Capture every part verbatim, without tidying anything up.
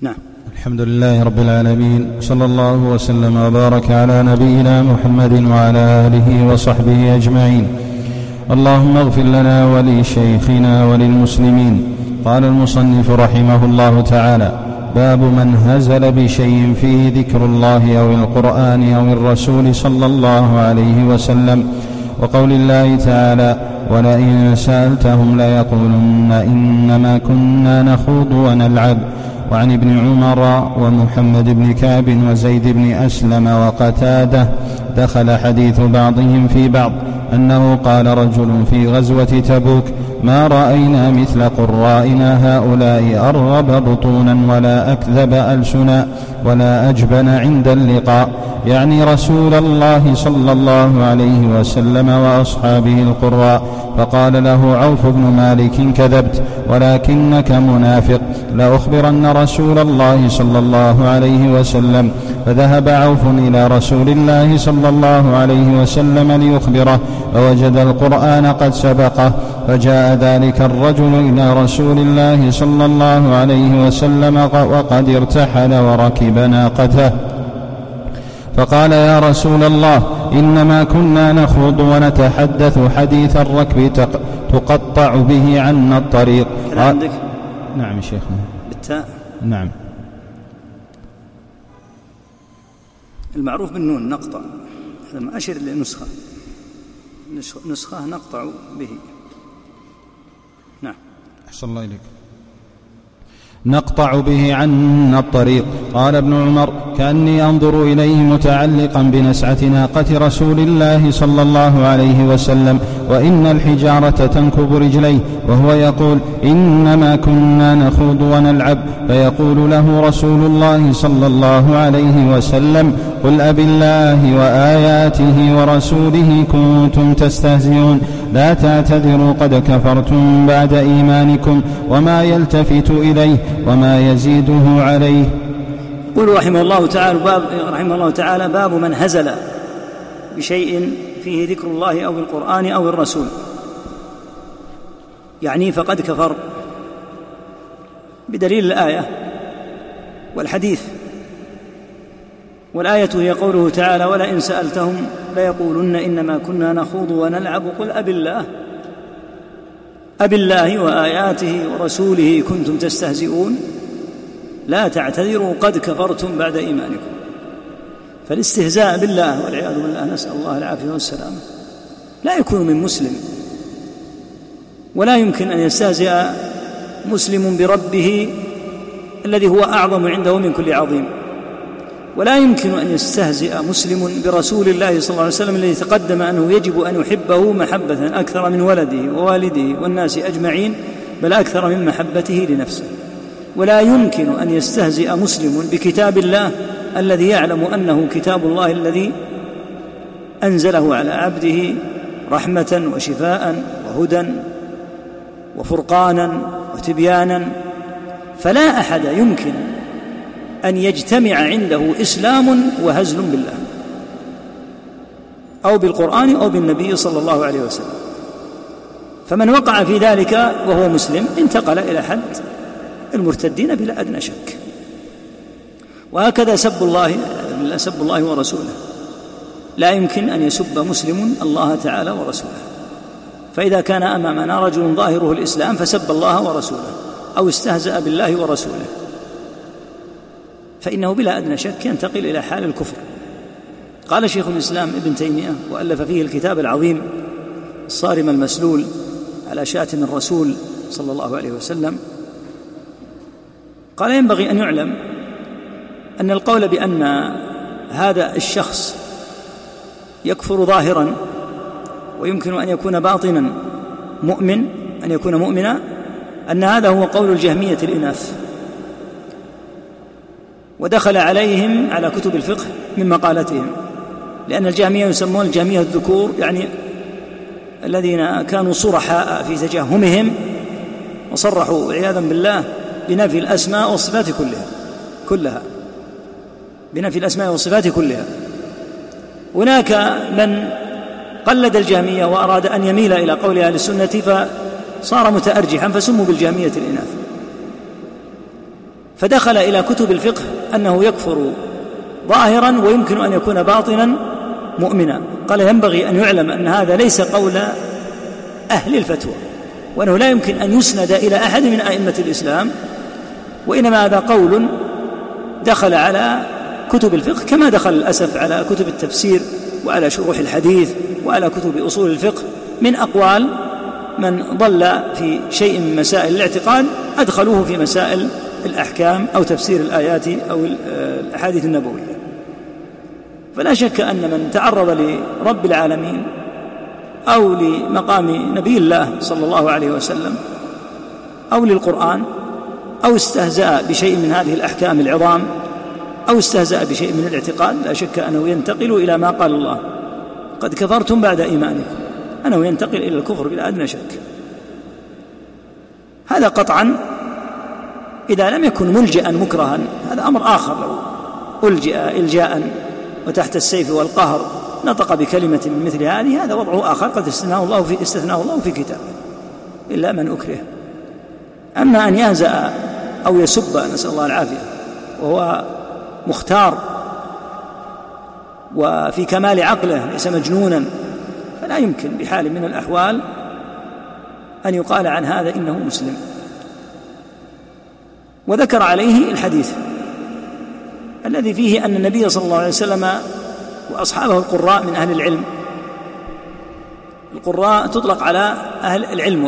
نعم. الحمد لله رب العالمين، صلى الله وسلم وبارك على نبينا محمد وعلى آله وصحبه أجمعين. اللهم اغفر لنا ولشيخنا وللمسلمين. قال المصنف رحمه الله تعالى: باب من هزل بشيء فيه ذكر الله أو القرآن أو الرسول صلى الله عليه وسلم، وقول الله تعالى: ولئن سألتهم ليقولن إنما كنا نخوض ونلعب. وعن ابن عمر ومحمد بن كعب وزيد بن أسلم وقتادة دخل حديث بعضهم في بعض أنه قال رجل في غزوة تبوك: ما رأينا مثل قرائنا هؤلاء أرغب بطونا ولا أكذب ألسنا ولا أجبن عند اللقاء، يعني رسول الله صلى الله عليه وسلم وأصحابه القراء. فقال له عوف بن مالك: كذبت ولكنك منافق، لأخبرن رسول الله صلى الله عليه وسلم. فذهب عوف إلى رسول الله صلى الله عليه وسلم ليخبره، فوجد القرآن قد سبقه، فجاء ذلك الرجل إلى رسول الله صلى الله عليه وسلم وقد ارتحل وركب ناقته، فقال: يا رسول الله، إنما كنا نخوض ونتحدث حديث الركب تقطع به عنا الطريق. عندك؟ نعم شيخنا. بالتاء؟ نعم. المعروف بالنون نقطع، هذا ما أشر لنسخة نسخة نقطع به. نعم. أحسن الله إليك. نقطع به عنا الطريق. قال ابن عمر: كأني أنظر إليه متعلقا بنسعة ناقة رسول الله صلى الله عليه وسلم، وإن الحجارة تنكب رجليه، وهو يقول: إنما كنا نخوض ونلعب. فيقول له رسول الله صلى الله عليه وسلم: قل أبالله وآياته ورسوله كنتم تستهزئون، لا تعتذروا قد كفرتم بعد إيمانكم، وما يلتفت إليه وما يزيده عليه. قل رحمه الله تعالى باب, رحمه الله تعالى باب من هزل بشيء فيه ذكر الله أو القرآن أو الرسول، يعني فقد كفر بدليل الآية والحديث. والآية هي قوله تعالى: ولئن سألتهم ليقولن إنما كنا نخوض ونلعب قل أبالله أبالله وآياته ورسوله كنتم تستهزئون، لا تعتذروا قد كفرتم بعد إيمانكم. فالاستهزاء بالله والعياذ بالله، نسأل الله العافية والسلامة، لا يكون من مسلم، ولا يمكن أن يستهزئ مسلم بربه الذي هو أعظم عنده من كل عظيم، ولا يمكن أن يستهزئ مسلم برسول الله صلى الله عليه وسلم الذي تقدم أنه يجب أن يحبه محبة أكثر من ولده ووالده والناس أجمعين، بل أكثر من محبته لنفسه. ولا يمكن أن يستهزئ مسلم بكتاب الله الذي يعلم أنه كتاب الله الذي أنزله على عبده رحمة وشفاء وهدى وفرقانا وتبيانا. فلا أحد يمكن أن يجتمع عنده إسلام وهزل بالله أو بالقرآن أو بالنبي صلى الله عليه وسلم. فمن وقع في ذلك وهو مسلم انتقل إلى حد المرتدين بلا أدنى شك. وهكذا سب الله سب الله ورسوله، لا يمكن أن يسب مسلم الله تعالى ورسوله. فإذا كان أمامنا رجل ظاهره الإسلام فسب الله ورسوله أو استهزأ بالله ورسوله، فإنه بلا أدنى شك ينتقل إلى حال الكفر. قال شيخ الإسلام ابن تيمية، وألف فيه الكتاب العظيم الصارم المسلول على شاتم الرسول صلى الله عليه وسلم، قال: ينبغي أن يعلم أن القول بأن هذا الشخص يكفر ظاهرا ويمكن أن يكون باطنا مؤمن، أن يكون مؤمنا، أن هذا هو قول الجهمية الإناث، ودخل عليهم على كتب الفقه من مقالتهم، لأن الجهمية يسمون الجهمية الذكور، يعني الذين كانوا صرحاء في تجهمهم وصرحوا عياذا بالله بنفي الأسماء والصفات كلها كلها بنفي الأسماء والصفات كلها. هناك من قلد الجهمية وأراد أن يميل إلى قول أهل السنة فصار متأرجحا فسموا بالجهمية الإناث. فدخل إلى كتب الفقه أنه يكفر ظاهرا ويمكن أن يكون باطنا مؤمنا. قال ينبغي أن يعلم أن هذا ليس قول أهل الفتوى، وأنه لا يمكن أن يسند إلى أحد من أئمة الإسلام، وإنما هذا قول دخل على كتب الفقه كما دخل للأسف على كتب التفسير وعلى شروح الحديث وعلى كتب أصول الفقه من أقوال من ضل في شيء من مسائل الاعتقاد أدخلوه في مسائل الأحكام أو تفسير الآيات أو الأحاديث النبوية. فلا شك أن من تعرض لرب العالمين أو لمقام نبي الله صلى الله عليه وسلم أو للقرآن أو استهزأ بشيء من هذه الأحكام العظام أو استهزأ بشيء من الاعتقاد لا شك أنه ينتقل إلى ما قال الله قد كفرتم بعد إيمانكم، أنه ينتقل إلى الكفر بلا أدنى شك. هذا قطعا إذا لم يكن ملجأ مكرها، هذا أمر آخر. لو ألجأ إلجاء وتحت السيف والقهر نطق بكلمة من مثل هذه هذا وضعه آخر قد استثناه الله في, استثناه الله في كتابه إلا من أكره. أما أن يهزأ أو يسب نسأل الله العافية وهو مختار وفي كمال عقله ليس مجنونا، فلا يمكن بحال من الأحوال أن يقال عن هذا إنه مسلم. وذكر عليه الحديث الذي فيه أن النبي صلى الله عليه وسلم وأصحابه القراء من أهل العلم. القراء تطلق على أهل العلم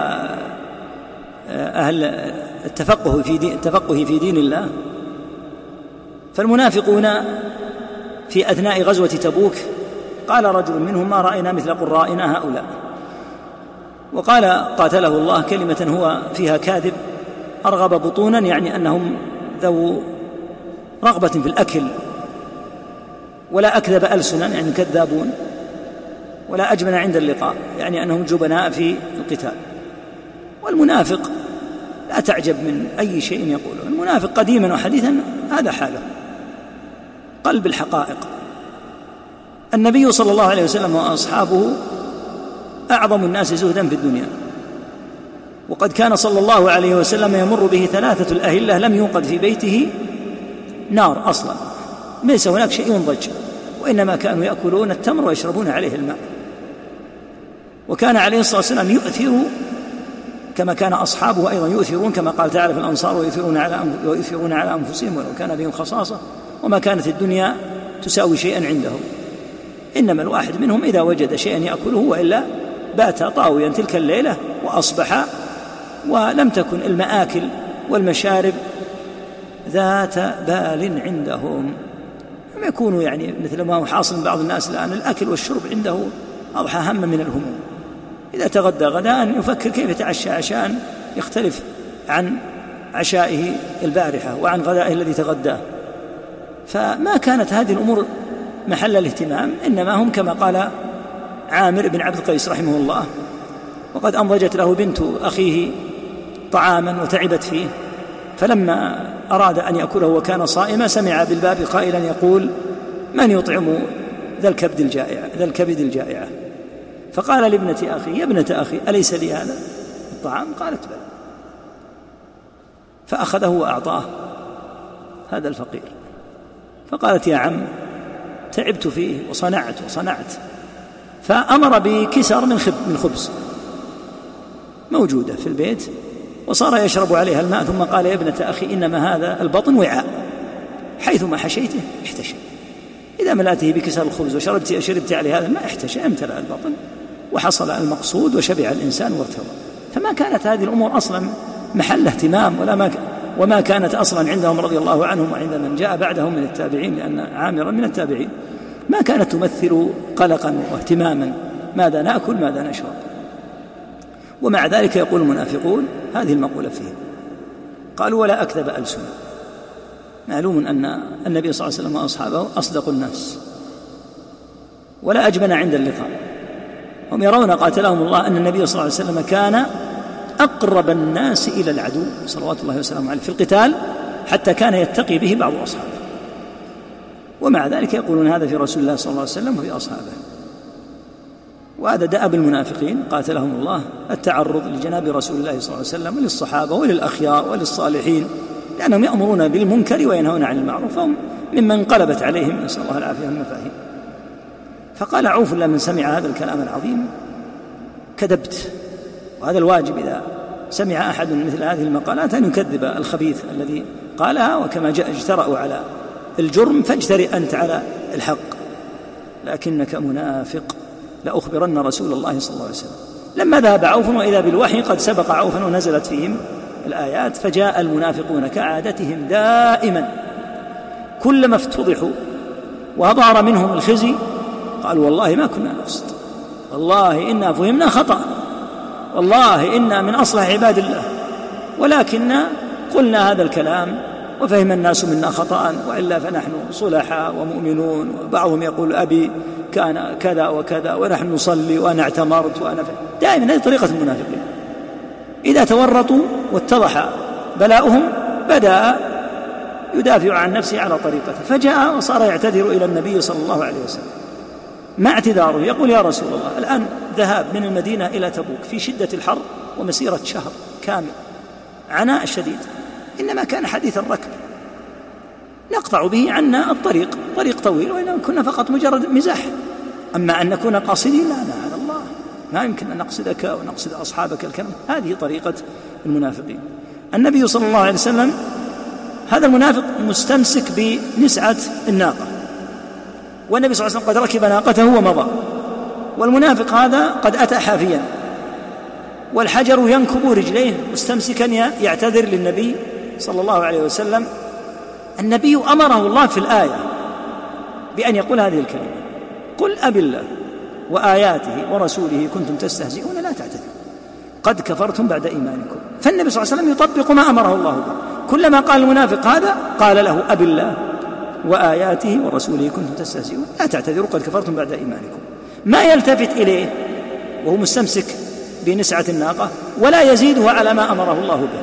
وأهل التفقه في دين, التفقه في دين الله. فالمنافقون في أثناء غزوة تبوك قال رجل منهم ما رأينا مثل قرائنا هؤلاء، وقال قاتله الله كلمة هو فيها كاذب أرغب بطونا، يعني أنهم ذو رغبة في الأكل، ولا أكذب ألسنا يعني كذابون، ولا أجبن عند اللقاء يعني أنهم جبناء في القتال. والمنافق لا تعجب من أي شيء يقوله، المنافق قديما وحديثا هذا حاله، قلب الحقائق. النبي صلى الله عليه وسلم وأصحابه أعظم الناس زهدا في الدنيا، وقد كان صلى الله عليه وسلم يمر به ثلاثة الأهلة لم يوقد في بيته نار أصلا، ليس هناك شيء ينضج، وإنما كانوا يأكلون التمر ويشربون عليه الماء. وكان عليه الصلاة والسلام يؤثر كما كان أصحابه أيضا يؤثرون، كما قال تعالى في الأنصار ويؤثرون على ويؤثرون على أنفسهم ولو كان بهم خصاصة، وما كانت الدنيا تساوي شيئا عندهم، إنما الواحد منهم إذا وجد شيئا يأكله وإلا بات طاويا تلك الليلة وأصبح، ولم تكن المآكل والمشارب ذات بال عندهم. لم يكونوا يعني مثل ما هو حاصل بعض الناس الآن، الأكل والشرب عنده أضحى هم من الهموم. إذا تغدى غداء يفكر كيف يتعشى عشاء يختلف عن عشائه البارحة وعن غدائه الذي تغداه. فما كانت هذه الأمور محل الاهتمام، إنما هم كما قال عامر بن عبد القيس رحمه الله، وقد أنضجت له بنت أخيه طعاما وتعبت فيه، فلما أراد أن يأكله وكان صائما سمع بالباب قائلا يقول من يطعم ذا الكبد الجائع ذا الكبد الجائعة، فقال لابنة أخي يا ابنة أخي أليس لي هذا الطعام؟ قالت بلى، فأخذه وأعطاه هذا الفقير. فقالت يا عم تعبت فيه وصنعت وصنعت، فأمر بكسر من خبز موجودة في البيت وصار يشرب عليها الماء، ثم قال يا ابنة أخي إنما هذا البطن وعاء حيثما حشيته احتشى، إذا ملأته بكسر الخبز وشربت شربت عليه هذا الماء احتشى، امتلأ البطن وحصل المقصود وشبع الإنسان وارتوى. فما كانت هذه الأمور أصلا محل اهتمام، ولا ما وما كانت أصلا عندهم رضي الله عنهم وعند من جاء بعدهم من التابعين، لأن عامرا من التابعين، ما كانت تمثل قلقا واهتماما ماذا نأكل ماذا نشرب. ومع ذلك يقول المنافقون هذه المقولة فيه، قالوا ولا أكذب ألسنا. معلوم أن النبي صلى الله عليه وسلم وأصحابه أصدق الناس ولا أجبن عند اللقاء. هم يرون قاتلهم الله أن النبي صلى الله عليه وسلم كان أقرب الناس إلى العدو صلوات الله وسلامه عليه في القتال، حتى كان يتقي به بعض أصحابه، ومع ذلك يقولون هذا في رسول الله صلى الله عليه وسلم وفي أصحابه. وهذا دأب المنافقين قاتلهم الله التعرض لجناب رسول الله صلى الله عليه وسلم وللصحابة وللأخيار وللصالحين لأنهم يأمرون بالمنكر وينهون عن المعروف، فهم ممن انقلبت عليهم نسأل الله العافية والمفاهيم. فقال عوف لمن سمع هذا الكلام العظيم كذبت. وهذا الواجب إذا سمع أحد مثل هذه المقالات أن يكذب الخبيث الذي قالها، وكما جاء اجترأوا على الجرم فاجترئ أنت على الحق، لكنك منافق لأخبرن رسول الله صلى الله عليه وسلم. لما ذهب عوف وإذا بالوحي قد سبق عوفا ونزلت فيهم الآيات، فجاء المنافقون كعادتهم دائما كلما افتضحوا وظهر منهم الخزي قالوا والله ما كنا نقصد، والله إنا فهمنا خطأ، والله إنا من أصلح عباد الله، ولكن قلنا هذا الكلام وفهم الناس منا خطأ، وإلا فنحن صلحاء ومؤمنون، وبعضهم يقول أبي كان كذا وكذا ونحن نصلي وأنا اعتمرت وأنا ف... دائما هذه طريقة المنافقين، إذا تورطوا واتضح بلاؤهم بدأ يدافع عن نفسه على طريقته، فجاء وصار يعتذر إلى النبي صلى الله عليه وسلم مع اعتذاره، يقول يا رسول الله الآن ذهاب من المدينة إلى تبوك في شدة الحر ومسيرة شهر كامل عناء شديد، إنما كان حديث الركب نقطع به عنا الطريق، طريق طويل، وإنما كنا فقط مجرد مزاح، أما أن نكون قاصدين لا لا على الله، ما يمكن أن نقصدك ونقصد أصحابك الكلام. هذه طريقة المنافقين. النبي صلى الله عليه وسلم هذا المنافق مستمسك بنسعة الناقة، والنبي صلى الله عليه وسلم قد ركب ناقته ومضى، والمنافق هذا قد أتى حافيا والحجر ينكب رجليه مستمسكا يعتذر للنبي صلى الله عليه وسلم. النبي أمره الله في الآية بأن يقول هذه الكلمة: قل أب الله وآياته ورسوله كنتم تستهزئون لا تعتذروا قد كفرتم بعد إيمانكم. فالنبي صلى الله عليه وسلم يطبق ما أمره الله به، كلما قال المنافق هذا قال له: أب الله وآياته ورسوله كنتم تستهزئون لا تعتذروا قد كفرتم بعد إيمانكم. ما يلتفت إليه وهو مستمسك بنسعة الناقة ولا يزيده على ما أمره الله به.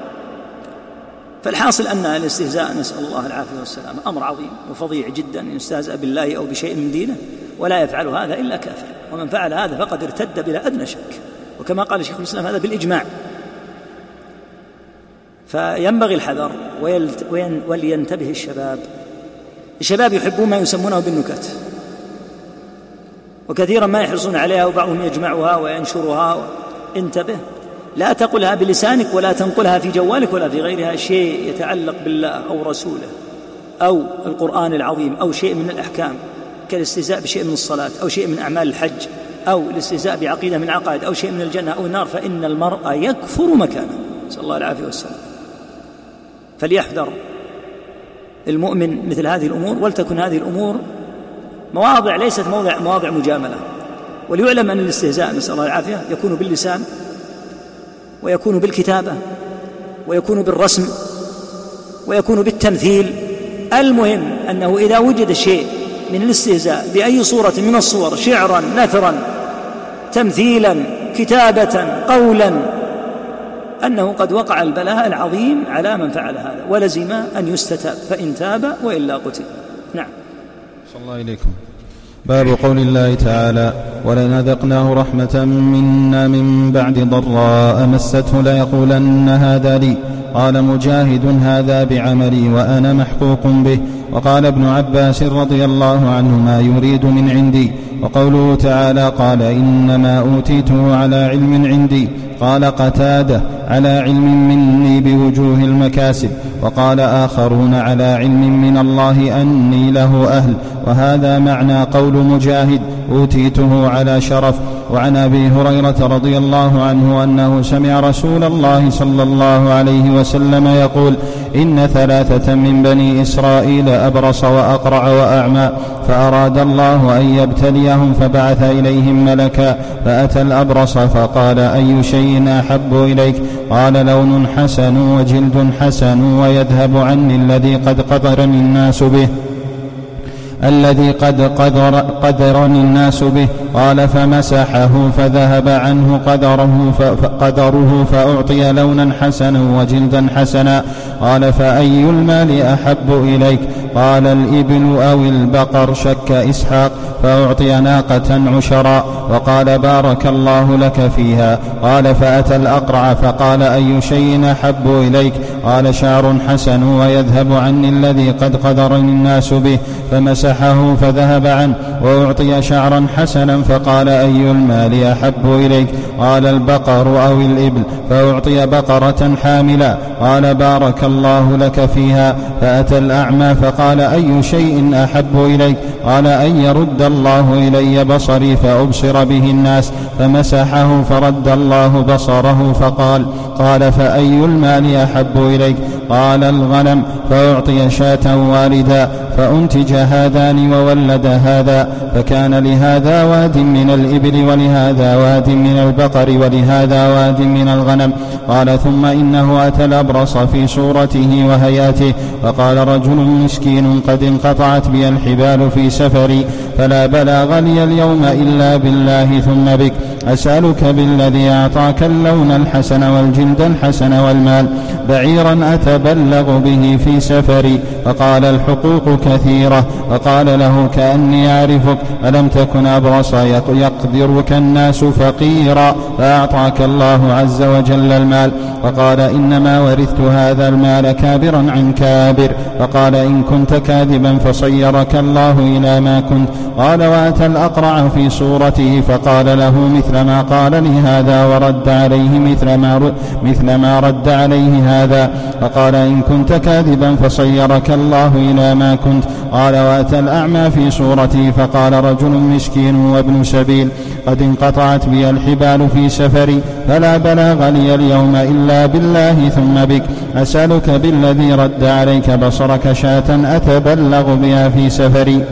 فالحاصل أن الاستهزاء نسأل الله العافية والسلام أمر عظيم وفظيع جدا، أن يستهزأ بالله أو بشيء من دينه، ولا يفعل هذا إلا كافر، ومن فعل هذا فقد ارتد بلا أدنى شك، وكما قال شيخ الإسلام هذا بالإجماع. فينبغي الحذر ولينتبه الشباب. الشباب يحبون ما يسمونه بالنكت، وكثيرا ما يحرصون عليها، وبعضهم يجمعها وينشرها. انتبه، لا تقلها بلسانك ولا تنقلها في جوالك ولا في غيرها، شيء يتعلق بالله أو رسوله أو القرآن العظيم أو شيء من الأحكام، كالاستهزاء بشيء من الصلاة أو شيء من أعمال الحج أو الاستهزاء بعقيدة من عقائد أو شيء من الجنة أو النار، فإن المرء يكفر مكانه، نسأل الله العافية والسلام. فليحذر المؤمن مثل هذه الأمور، ولتكن هذه الأمور مواضع ليست موضع مواضع مجاملة. وليعلم أن الاستهزاء نسأل الله العافية يكون باللسان ويكون بالكتابة ويكون بالرسم ويكون بالتمثيل. المهم أنه إذا وجد شيء من الاستهزاء بأي صورة من الصور، شعرا نثرا تمثيلا كتابة قولا، أنه قد وقع البلاء العظيم على من فعل هذا، ولزم أن يستتاب، فإن تاب وإلا قتل. نعم. صلى الله إليكم. باب قول الله تعالى: ولنذقناه رحمة منا من بعد ضراء مسته ليقولن هذا لي. قال مجاهد: هذا بعملي وأنا محقوق به. وقال ابن عباس رضي الله عنهما: يريد من عندي. وقوله تعالى: قال إنما أوتيته على علم عندي. قال قتادة: على علم مني بوجوه المكاسب. وقال آخرون: على علم من الله أني له أهل. وهذا معنى قول مجاهد: أوتيته على شرف. وعن أبي هريرة رضي الله عنه أنه سمع رسول الله صلى الله عليه وسلم يقول: إن ثلاثة من بني إسرائيل أبرص وأقرع وأعمى، فأراد الله أن يبتليهم فبعث إليهم ملكا، فأتى الأبرص فقال: أي شيء أحب إليك؟ قال: لون حسن وجلد حسن ويذهب عني الذي قد قدرني الناس به الذي قد قدر قدرني الناس به. قال: فمسحه فذهب عنه قدره فقدره فأعطي لونا حسنا وجلدا حسنا. قال: فأي المال أحب إليك؟ قال: الإبل أو البقر، شك إسحاق، فأعطي ناقة عشرا. وقال بارك الله لك فيها. قال فأتى الأقرع فقال أي شيء أحب إليك؟ قال شعر حسن ويذهب عني الذي قد قدرني الناس به، فمسحه فذهب عنه. وأعطي شعرا حسنا فقال أي المال أحب إليك؟ قال البقر أو الإبل، فأعطي بقرة حاملا. قال بارك الله لك فيها. فأتى الأعمى فقال أي شيء أحب إليك؟ قال أن يرد الله إلي بصري فأبصر به الناس، فمسحه فرد الله بصره. فقال قال فأي المال أحب إليك؟ قال الغنم، فأعطي شاة والدا، فأنتج هذان وولد هذا، فكان لهذا واد من الإبل ولهذا واد من البقر ولهذا واد من الغنم. قال ثم إنه أتى الأبرص في صورته وهياته فقال رجل مسكين قد انقطعت بي الحبال في سفري، فلا بلاغ لي اليوم إلا بالله ثم بك، أسألك بالذي أعطاك اللون الحسن والجلد الحسن والمال بعيرا أتبلغ به في سفري. فقال الحقوق كثيرة. فقال له كأني أعرفك، ألم تكن أبرص يقدرك الناس فقيرا فأعطاك الله عز وجل المال؟ فقال إنما ورثت هذا المال كابرا عن كابر. فقال إن كنت كاذبا فصيرك الله إلى ما كنت. قال وأتى الأقرع في صورته فقال له مثل ما قال لي هذا ورد عليه مثل ما, مثل ما رد عليه هذا. فقال إن كنت كاذبا فصيرك الله إلى ما كنت. قال وأتى الأعمى في صورته فقال رجل مسكين وابن سبيل قد انقطعت بي الحبال في سفري، فلا بلاغ لي اليوم إلا بالله ثم بك، أسألك بالذي رد عليك بصرك شاة أتبلغ بها في سفري.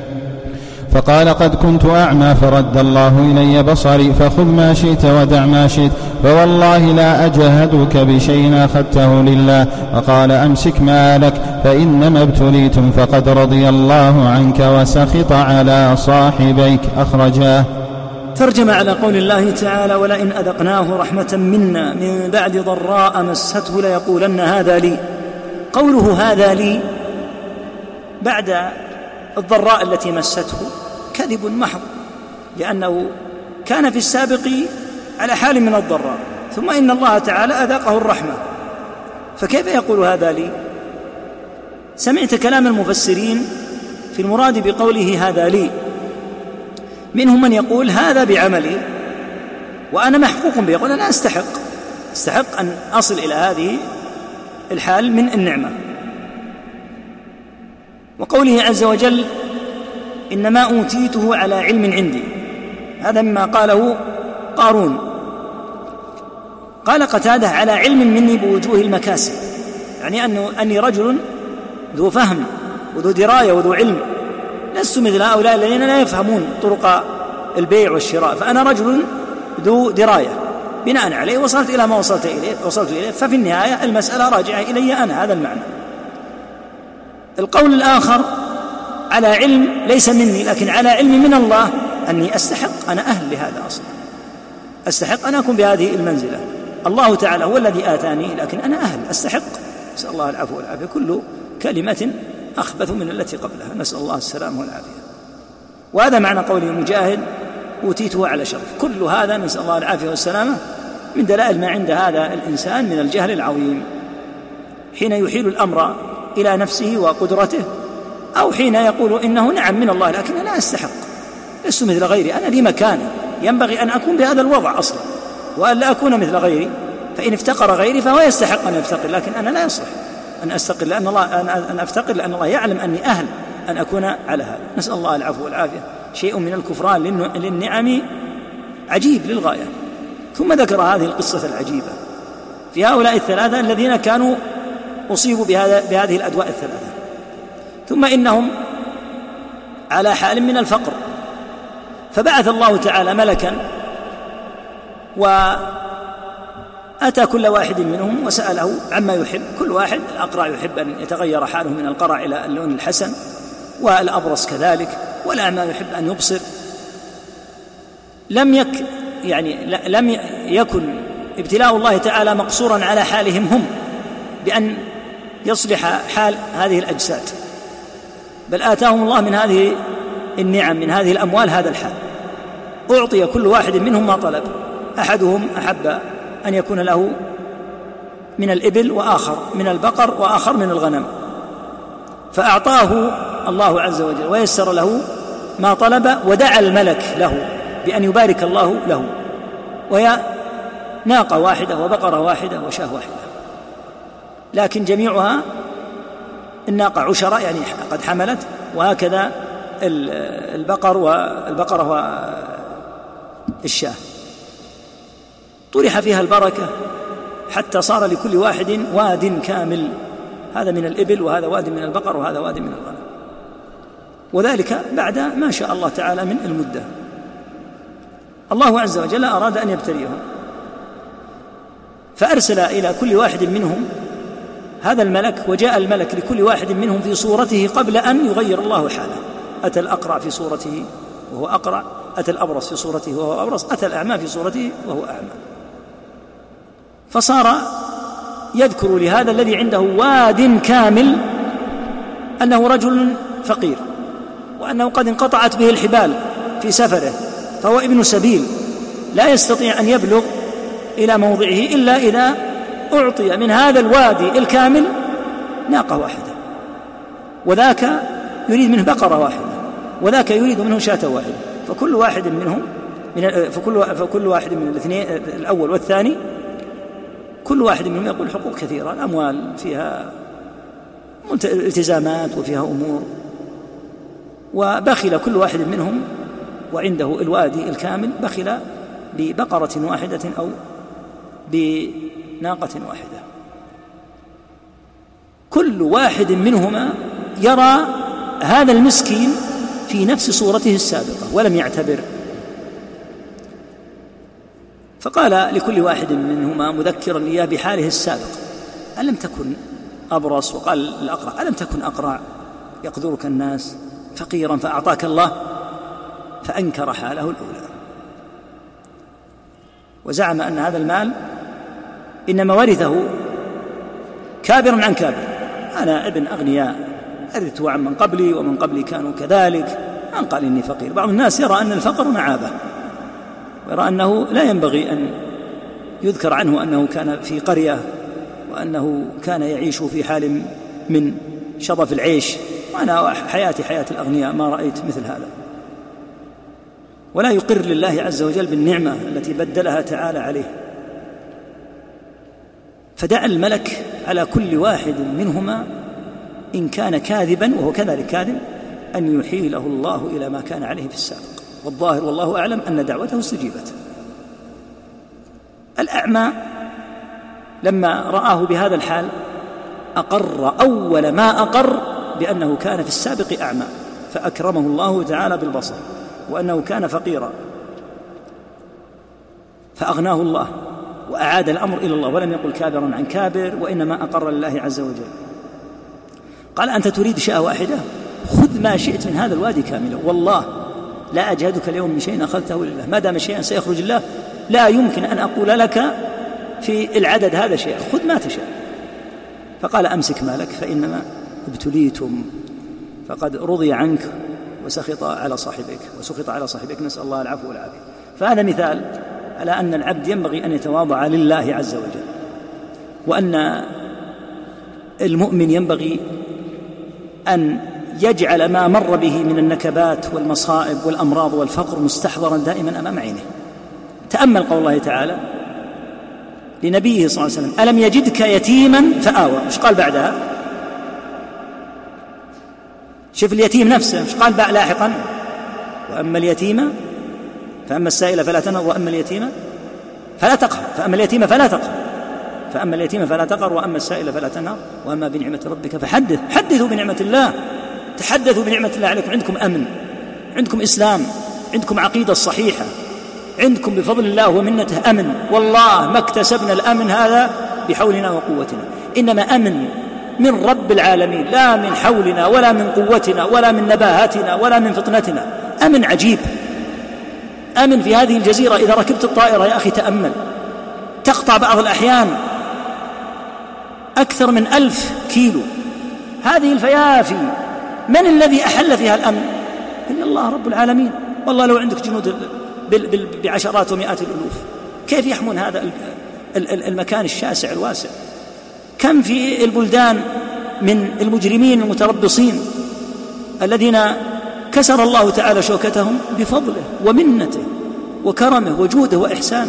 فقال قد كنت أعمى فرد الله إلي بصري، فخذ ما شئت ودع ما شئت، فوالله لا أجهدك بشيء أخذته لله. فقال أمسك مالك فإنما ابتليتم فقد رضي الله عنك وسخط على صاحبيك. أخرجاه. ترجم على قول الله تعالى ولئن أذقناه رحمة منا من بعد ضراء مسته ليقولن هذا لي. قوله هذا لي بعد الضراء التي مسته كذب محض، لأنه كان في السابق على حال من الضراء، ثم إن الله تعالى أذاقه الرحمة، فكيف يقول هذا لي؟ سمعت كلام المفسرين في المراد بقوله هذا لي، منهم من يقول هذا بعملي وأنا محقوق به، يقول أنا أستحق أستحق أن أصل إلى هذه الحال من النعمة. وقوله عز وجل إنما أوتيته على علم عندي، هذا مما قاله قارون. قال قتادة على علم مني بوجوه المكاسب، يعني أنه أني رجل ذو فهم وذو دراية وذو علم، لست مثل هؤلاء الذين لا يفهمون طرق البيع والشراء، فأنا رجل ذو دراية، بناء عليه وصلت إلى ما وصلت إليه, وصلت إليه ففي النهاية المسألة راجعة إلي أنا، هذا المعنى. القول الآخر على علم ليس مني لكن على علم من الله أني أستحق، أنا أهل لهذا أصلا، أستحق أن أكون بهذه المنزلة، الله تعالى هو الذي آتاني لكن أنا أهل أستحق، نسأل الله العفو والعافية. كل كلمة أخبث من التي قبلها، نسأل الله السلام والعافية. وهذا معنى قوله مجاهد أوتيته على شرف، كل هذا نسأل الله العافية والسلامة من دلائل ما عند هذا الإنسان من الجهل العظيم، حين يحيل الأمر إلى نفسه وقدرته، أو حين يقول إنه نعم من الله لكن أنا أستحق، لست مثل غيري، أنا لي مكانة ينبغي أن أكون بهذا الوضع أصلا وأن لا أكون مثل غيري، فإن افتقر غيري فهو يستحق أن يفتقر، لكن أنا لا يصلح أن أستقل لأن الله أن أفتقر لأن الله يعلم أني أهل أن أكون على هذا، نسأل الله العفو والعافية. شيء من الكفران للنعم عجيب للغاية. ثم ذكر هذه القصة العجيبة في هؤلاء الثلاثة الذين كانوا أصيبوا بهذه الأدواء الثلاثة، ثم إنهم على حال من الفقر، فبعث الله تعالى ملكا وأتى كل واحد منهم وسأله عما يحب. كل واحد، الأقرع يحب أن يتغير حاله من القرع إلى اللون الحسن، والأبرص كذلك، والأعمى يحب أن يبصر. لم يك يعني لم يكن ابتلاء الله تعالى مقصورا على حالهم هم بأن يصلح حال هذه الأجساد، بل آتاهم الله من هذه النعم من هذه الأموال هذا الحال. أعطي كل واحد منهم ما طلب. أحدهم أحب أن يكون له من الإبل وآخر من البقر وآخر من الغنم، فأعطاه الله عز وجل ويسر له ما طلب، ودعا الملك له بأن يبارك الله له، وهي ناقة واحدة وبقرة واحدة وشاة واحدة، لكن جميعها الناقة عشرة يعني قد حملت، وهكذا البقر والبقرة والشاة. طرح فيها البركة حتى صار لكل واحد واد كامل، هذا من الإبل وهذا واد من البقر وهذا واد من الغنم، وذلك بعد ما شاء الله تعالى من المدة. الله عز وجل أراد أن يبتليهم، فأرسل إلى كل واحد منهم هذا الملك، وجاء الملك لكل واحد منهم في صورته قبل أن يغير الله حاله. أتى الأقرع في صورته وهو أقرع، أتى الأبرص في صورته وهو أبرص، أتى الأعمى في صورته وهو أعمى. فصار يذكر لهذا الذي عنده واد كامل أنه رجل فقير، وأنه قد انقطعت به الحبال في سفره، فهو ابن سبيل لا يستطيع أن يبلغ إلى موضعه إلا إذا أعطي من هذا الوادي الكامل ناقة واحدة، وذاك يريد منه بقرة واحدة، وذاك يريد منه شاة واحدة. فكل واحد منهم من فكل فكل واحد من الاثنين الأول والثاني كل واحد منهم يقول حقوق كثيرة، الأموال فيها التزامات وفيها أمور، وبخل كل واحد منهم وعنده الوادي الكامل بخل ببقرة واحدة أو بناقة واحدة. كل واحد منهما يرى هذا المسكين في نفس صورته السابقة ولم يعتبر، فقال لكل واحد منهما مذكرا إياه بحاله السابق: ألم تكن أبرص؟ وقال الأقرع: ألم تكن أقرع يقدرك الناس فقيرا فأعطاك الله؟ فأنكر حاله الأولى، وزعم أن هذا المال إنما ورثه كابر عن كابر، أنا ابن أغنياء أرثته عن من قبلي ومن قبلي كانوا كذلك، أن قال إني فقير. بعض الناس يرى أن الفقر معابة، ويرى أنه لا ينبغي أن يذكر عنه أنه كان في قرية وأنه كان يعيش في حال من شظف العيش، وأنا حياتي حياة الأغنياء ما رأيت مثل هذا، ولا يقر لله عز وجل بالنعمة التي بدلها تعالى عليه. فدعا الملك على كل واحد منهما إن كان كاذبا، وهو كذلك كاذب، أن يحيله الله إلى ما كان عليه في السابق، والظاهر والله أعلم أن دعوته استجيبت. الأعمى لما رآه بهذا الحال أقر أول ما أقر بأنه كان في السابق أعمى، فأكرمه الله تعالى بالبصر، وأنه كان فقيرا فأغناه الله وأعاد الأمر إلى الله، ولم يقل كابرا عن كابر، وإنما أقر لله عز وجل. قال: أنت تريد شاة واحدة؟ خذ ما شئت من هذا الوادي كاملا، والله لا أجهدك اليوم من شيء أخذته لله، ما دام شيئا سيخرج الله لا يمكن أن أقول لك في العدد هذا شيء، خذ ما تشاء. فقال: أمسك مالك فإنما ابتليتم، فقد رضي عنك وسخط على صاحبك وسخط على صاحبك، نسأل الله العفو والعافية. فهذا مثال على أن العبد ينبغي أن يتواضع لله عز وجل، وأن المؤمن ينبغي أن يجعل ما مر به من النكبات والمصائب والأمراض والفقر مستحضرا دائما أمام عينه. تأمل قول الله تعالى لنبيه صلى الله عليه وسلم: ألم يجدك يتيما فآوى. مش قال بعدها؟ شوف اليتيم نفسه مش قال بقى لاحقا: وأما اليتيم فأما السائل فلا تنهر وأما اليتيم فلا تقهر، فأما اليتيم فلا تقهر، فأما اليتيم فلا تقهر وأما السائل فلا تنهر وأما بنعمة ربك فحدث. حدثوا بنعمة الله، تحدثوا بنعمة الله عليكم. عندكم أمن، عندكم إسلام، عندكم عقيدة صحيحة، عندكم بفضل الله ومنته أمن. والله ما اكتسبنا الأمن هذا بحولنا وقوتنا، إنما أمن من رب العالمين، لا من حولنا ولا من قوتنا ولا من نباهتنا ولا من فطنتنا. أمن عجيب، أمن في هذه الجزيرة. إذا ركبت الطائرة يا أخي تأمل، تقطع بعض الأحيان أكثر من ألف كيلو، هذه الفيافي من الذي أحل فيها الأمن؟ إلا الله رب العالمين. والله لو عندك جنود بعشرات ومئات الألوف، كيف يحمون هذا المكان الشاسع الواسع؟ كم في البلدان من المجرمين المتربصين الذين كسر الله تعالى شوكتهم بفضله ومنته وكرمه وجوده وإحسانه.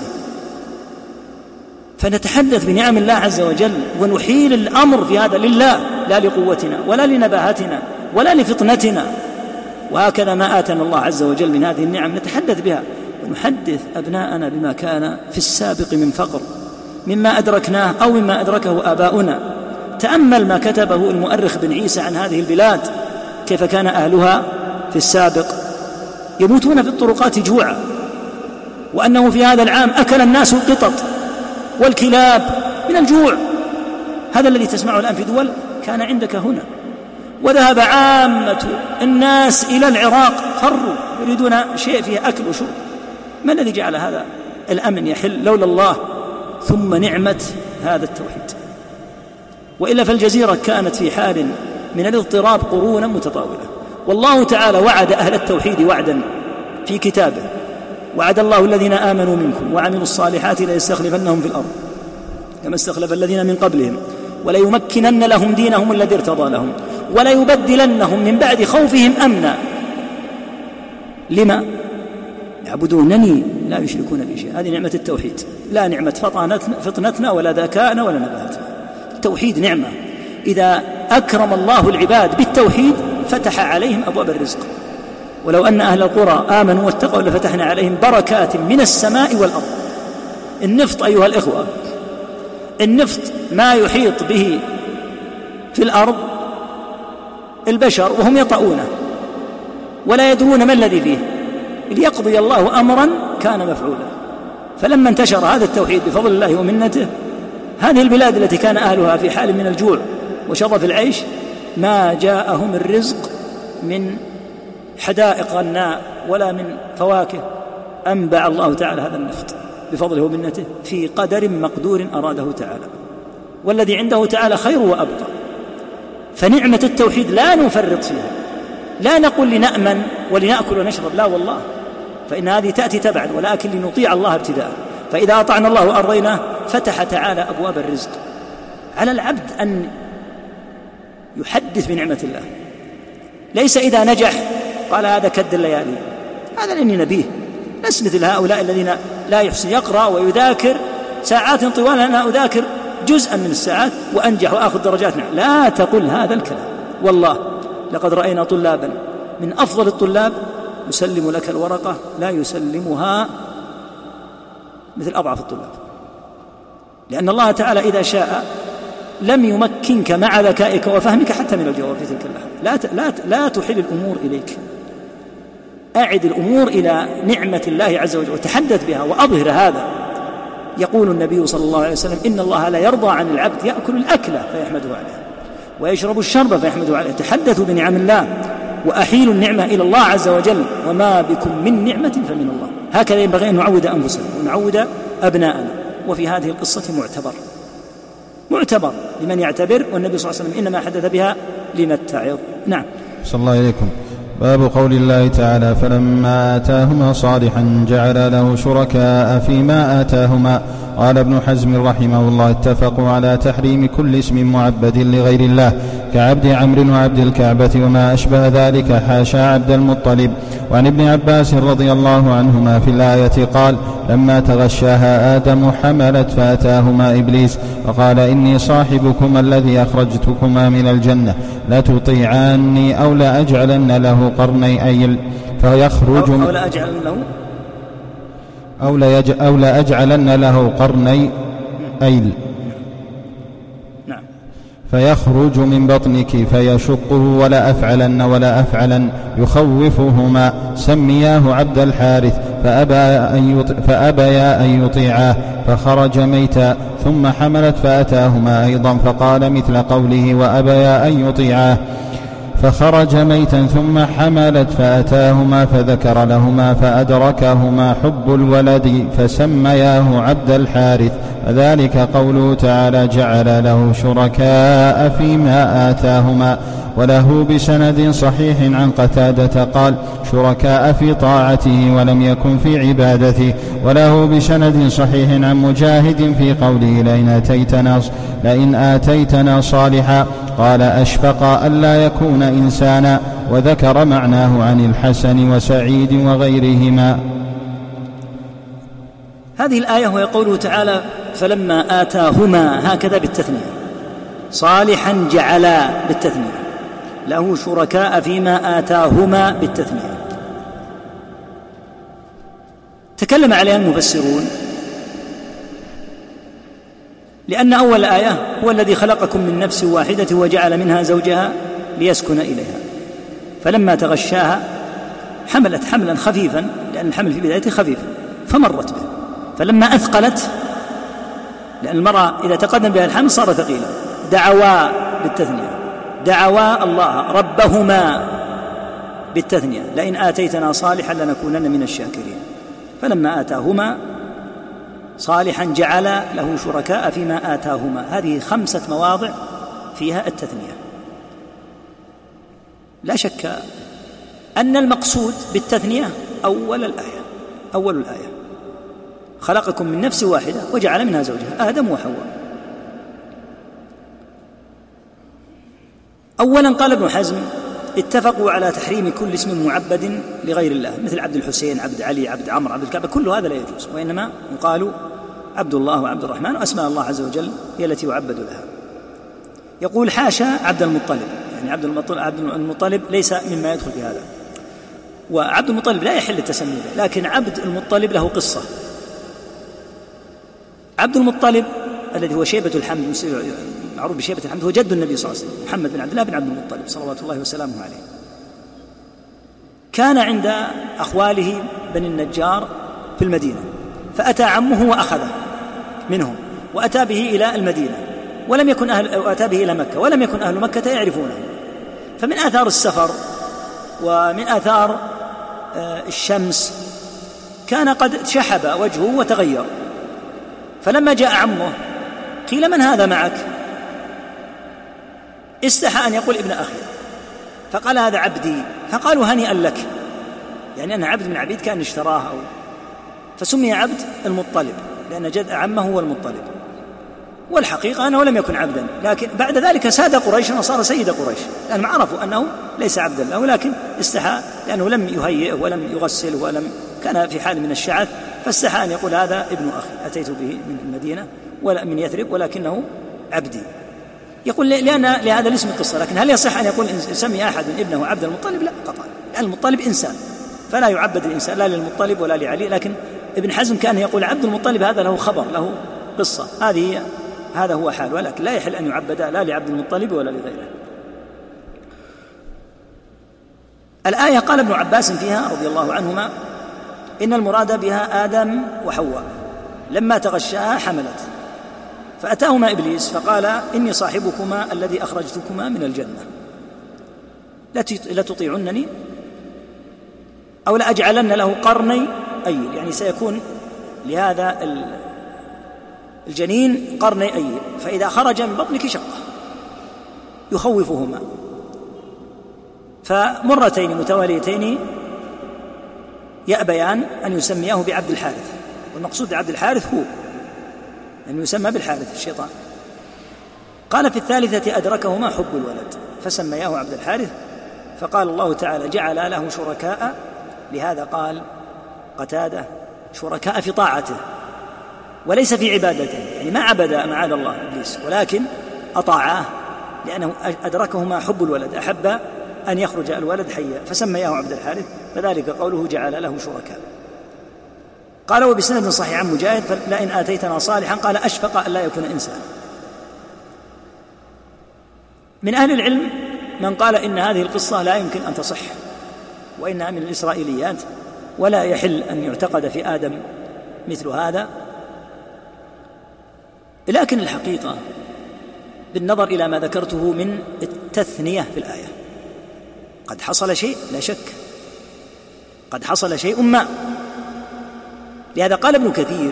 فنتحدث بنعم الله عز وجل ونحيل الأمر في هذا لله، لا لقوتنا ولا لنباهتنا ولا لفطنتنا. وهكذا ما آتنا الله عز وجل من هذه النعم نتحدث بها، ونحدث أبناءنا بما كان في السابق من فقر، مما أدركناه أو مما أدركه آباؤنا. تأمل ما كتبه المؤرخ بن عيسى عن هذه البلاد، كيف كان أهلها في السابق يموتون في الطرقات جوعا، وأنه في هذا العام أكل الناس القطط والكلاب من الجوع. هذا الذي تسمعه الآن في دول كان عندك هنا. وذهب عامة الناس إلى العراق، فروا يريدون شيء فيه أكل وشرب. ما الذي جعل هذا الأمن يحل؟ لولا الله ثم نعمة هذا التوحيد. وإلا فالجزيرة كانت في حال من الاضطراب قرونا متطاولة. والله تعالى وعد أهل التوحيد وعدا في كتابه، وعد الله الذين آمنوا منكم وعملوا الصالحات ليستخلفنهم في الأرض كما استخلف الذين من قبلهم وليمكنن لهم دينهم الذي ارتضى لهم وليبدلنهم من بعد خوفهم أمنا. لما؟ يعبدونني لا يشركون بي شيئا. هذه نعمة التوحيد، لا نعمة فطنتنا ولا ذكاءنا ولا نباهتنا. التوحيد نعمة. إذا أكرم الله العباد بالتوحيد فتح عليهم أبواب الرزق. ولو أن أهل القرى آمنوا واتقوا لفتحنا عليهم بركات من السماء والأرض. النفط أيها الإخوة، النفط ما يحيط به في الأرض البشر وهم يطؤونه ولا يدرون ما الذي فيه، ليقضي الله أمرا كان مفعولا. فلما انتشر هذا التوحيد بفضل الله ومنته، هذه البلاد التي كان أهلها في حال من الجوع وشظف العيش ما جاءهم الرزق من حدائق الناء ولا من فواكه. أنبع الله تعالى هذا النفط بفضله ومنته في قدر مقدور أراده تعالى، والذي عنده تعالى خير وأبقى. فنعمة التوحيد لا نفرط فيها، لا نقول لنأمن ولنأكل ونشرب، لا والله، فإن هذه تأتي تبعا، ولكن لنطيع الله ابتداء. فإذا أطعنا الله وأرضيناه فتح تعالى أبواب الرزق. على العبد أن يحدث بنعمة الله، ليس إذا نجح قال هذا كد الليالي، هذا لأني نبيه. لست مثل هؤلاء الذين لا يحسن يقرأ ويذاكر ساعات طوال، أنا أذاكر جزءا من الساعات وأنجح وأخذ درجات. لا تقل هذا الكلام. والله لقد رأينا طلابا من أفضل الطلاب يسلم لك الورقة لا يسلمها مثل أضعف الطلاب، لأن الله تعالى إذا شاء لم يمكنك مع ذكائك وفهمك حتى من الجواب في تلك اللحظة. لا, لا, لا تحل الأمور إليك، أعد الأمور إلى نعمة الله عز وجل وتحدث بها وأظهر هذا. يقول النبي صلى الله عليه وسلم إن الله لا يرضى عن العبد يأكل الأكل فيحمده عليه ويشرب الشرب فيحمده عليه. تحدثوا بنعم الله وأحيلوا النعمة إلى الله عز وجل، وما بكم من نعمة فمن الله. هكذا ينبغي أن نعود أنفسنا ونعود أبناءنا. وفي هذه القصة معتبر معتبر لمن يعتبر، والنبي صلى الله عليه وسلم إنما حدث بها لنتعظ. نعم. صلى الله عليكم. باب قول الله تعالى فلما آتاهما صالحا جعل له شركاء فيما آتاهما. قال ابن حزم رحمه الله اتفقوا على تحريم كل اسم معبد لغير الله كعبد عمرو وعبد الكعبة وما أشبه ذلك، حاشا عبد المطلب. وعن ابن عباس رضي الله عنهما في الآية قال لما تغشاها آدم حملت فأتاهما إبليس وقال إني صاحبكما الذي أخرجتكما من الجنة لا تطيعاني أو لا أجعلن له قرني أيل فيخرج أو لا أجعلن له أو لا, يج... أو لا أجعلن له قرني أيل نعم. فيخرج من بطنك فيشقه ولا أفعلن ولا أفعلن يخوفهما. سمياه عبد الحارث فأبى أن يط... فأبيا أن يطيعاه فخرج ميتا. ثم حملت فأتاهما أيضا فقال مثل قوله وأبيا أن يطيعاه فخرج ميتا. ثم حملت فأتاهما فذكر لهما فأدركهما حب الولد فسمياه عبد الحارث فذلك قوله تعالى جعل له شركاء فيما آتاهما. وله بسند صحيح عن قتادة قال شركاء في طاعته ولم يكن في عبادته. وله بسند صحيح عن مجاهد في قوله لئن آتيتنا, لئن آتيتنا صالحا قال أشفق ألا يكون إنسانا. وذكر معناه عن الحسن وسعيد وغيرهما. هذه الآية وهي قوله تعالى فلما آتاهما هكذا بالتثنية، صالحا جعلا بالتثنية، له شركاء فيما آتاهما بالتثنية. تكلم عليها المفسرون لأن أول آية هو الذي خلقكم من نفس واحدة وجعل منها زوجها ليسكن إليها، فلما تغشاها حملت حملا خفيفا، لأن الحمل في بدايته خفيف فمرت به، فلما أثقلت، لأن المرأة إذا تقدم بها الحمل صار ثقيلا، دعوا بالتثنية، دعوا الله ربهما بالتثنية لئن آتيتنا صالحا لنكونن من الشاكرين. فلما آتاهما صالحا جعل له شركاء فيما آتاهما. هذه خمسة مواضع فيها التثنية. لا شك أن المقصود بالتثنية أول الآية، أول الآية خلقكم من نفس واحدة وجعل منها زوجها آدم وحواء. أولا قال ابن حزم اتفقوا على تحريم كل اسم معبد لغير الله، مثل عبد الحسين، عبد علي، عبد عمرو، عبد الكعبة، كل هذا لا يجوز، وإنما يقال عبد الله وعبد الرحمن، وأسماء الله عز وجل هي التي يعبد لها. يقول حاشا عبد المطلب، يعني عبد المطلب, عبد المطلب ليس مما يدخل في هذا، وعبد المطلب لا يحل التسمي به، لكن عبد المطلب له قصة. عبد المطلب الذي هو شيبة الحمد، معروف بشيبة الحمد، هو جد النبي صلى الله عليه وسلم محمد بن عبد الله بن عبد المطلب صلوات الله وسلامه عليه. كان عند أخواله بني النجار في المدينة، فأتى عمه وأخذه منهم وأتى به إلى المدينة، ولم يكن أهل وأتى به إلى مكة، ولم يكن أهل مكة يعرفونه. فمن آثار السفر ومن آثار الشمس كان قد شحب وجهه وتغير، فلما جاء عمه قيل من هذا معك؟ استحى أن يقول ابن أخي، فقال هذا عبدي، فقالوا هنيئا لك، يعني أنه عبد من عبيد كان اشتراه، أو فسمي عبد المطلب لأن جد عمه هو المطلب، والحقيقة أنه لم يكن عبدا، لكن بعد ذلك ساد قريش وصار سيد قريش، لأنهم عرفوا أنه ليس عبدا له، لكن استحى لأنه لم يهيئه ولم يغسله ولم كان في حال من الشعث، فاستحى أن يقول هذا ابن أخي أتيت به من المدينة ولا من يثرب ولكنه عبدي. يقول لأن لهذا الاسم القصة، لكن هل يصح أن يقول يسمي أحد ابنه عبد المطلب؟ لا قطعا، لأن المطلب إنسان فلا يعبد الإنسان لا للمطلب ولا لعلي، لكن ابن حزم كان يقول عبد المطلب هذا له خبر له قصة، هذه هذا هو حال، ولكن لا يحل أن يعبد لا لعبد المطلب ولا لغيره. الآية قال ابن عباس فيها رضي الله عنهما إن المراد بها آدم وحواء لما تغشاها حملت، فأتاهما إبليس فقال إني صاحبكما الذي أخرجتكما من الجنة لتطيعنني أو لأجعلن له قرني أيل، يعني سيكون لهذا الجنين قرني أيل، فإذا خرج من بطنك شقه يخوفهما. فمرتين متواليتين يأبيان أن يسمياه بعبد الحارث، والمقصود بعبد الحارث هو أن يسمى بالحارث الشيطان. قال في الثالثة أدركهما حب الولد فسمياه عبد الحارث، فقال الله تعالى جعل له شركاء، لهذا قال قتادة شركاء في طاعته وليس في عبادته، يعني ما عبد معاذ الله إبليس ولكن أطاعاه، لأنه أدركهما حب الولد، أحب أن يخرج الولد حيا فسمياه عبد الحارث، فذلك قوله جعل له شركاء. قال وبسند صحيح عن مجاهد فلئن آتيتنا صالحا قال أشفق أن لا يكون إنسان. من أهل العلم من قال إن هذه القصة لا يمكن أن تصح، وإنها من الإسرائيليات ولا يحل أن يعتقد في آدم مثل هذا، لكن الحقيقة بالنظر إلى ما ذكرته من التثنية في الآية قد حصل شيء لا شك، قد حصل شيء ما. لهذا قال ابن كثير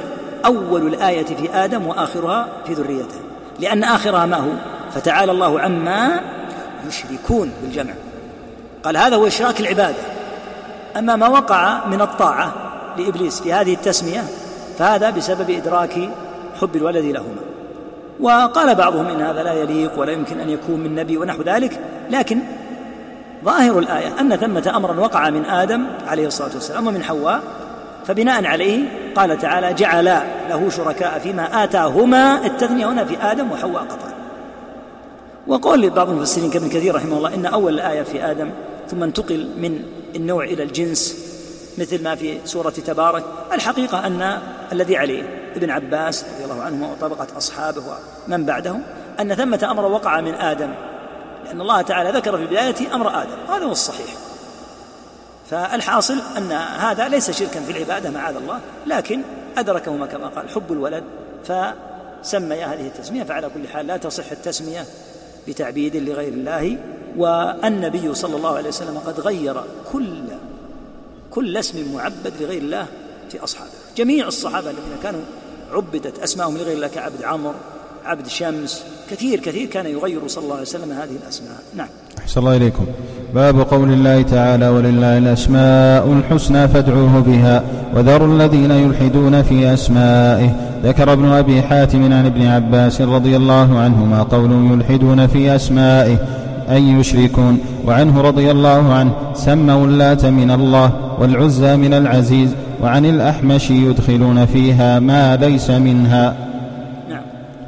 أول الآية في آدم وآخرها في ذريته، لأن آخرها ما هو؟ فتعالى الله عما يشركون بالجمع، قال هذا هو إشراك العبادة. أما ما وقع من الطاعة لإبليس في هذه التسمية فهذا بسبب إدراك حب الولد لهما. وقال بعضهم إن هذا لا يليق ولا يمكن أن يكون من نبي ونحو ذلك، لكن ظاهر الآية أن ثمة أمرا وقع من آدم عليه الصلاة والسلام ومن حواء، فبناء عليه قال تعالى جعل له شركاء فيما آتاهما، التثنية هنا في آدم وحواء قطعا. وقول بعض المفسرين كابن كثير رحمه الله إن أول الآية في آدم ثم انتقل من النوع إلى الجنس مثل ما في سورة تبارك. الحقيقة أن الذي عليه ابن عباس رضي الله عنه وطبقة أصحابه ومن بعدهم أن ثمة أمر وقع من آدم، لأن الله تعالى ذكر في البداية أمر آدم، هذا هو الصحيح. فالحاصل أن هذا ليس شركا في العبادة معاذ الله، لكن أدركهما كما قال حب الولد فسمي هذه التسمية. فعلى كل حال لا تصح التسمية بتعبيد لغير الله. والنبي صلى الله عليه وسلم قد غير كل كل اسم معبد لغير الله في أصحابه. جميع الصحابة الذين كانوا عبدت أسماءهم لغير الله كعبد عمرو، عبد شمس، كثير كثير كان يغير صلى الله عليه وسلم هذه الأسماء. نعم. أحسن الله إليكم. باب قول الله تعالى ولله الأسماء الحسنى فادعوه بها وذروا الذين يلحدون في أسمائه. ذكر ابن أبي حاتم عن ابن عباس رضي الله عنهما قوله يلحدون في أسمائه أي يشركون، وعنه رضي الله عنه سموا اللات من الله والعزى من العزيز، وعن الأحمش يدخلون فيها ما ليس منها. نعم.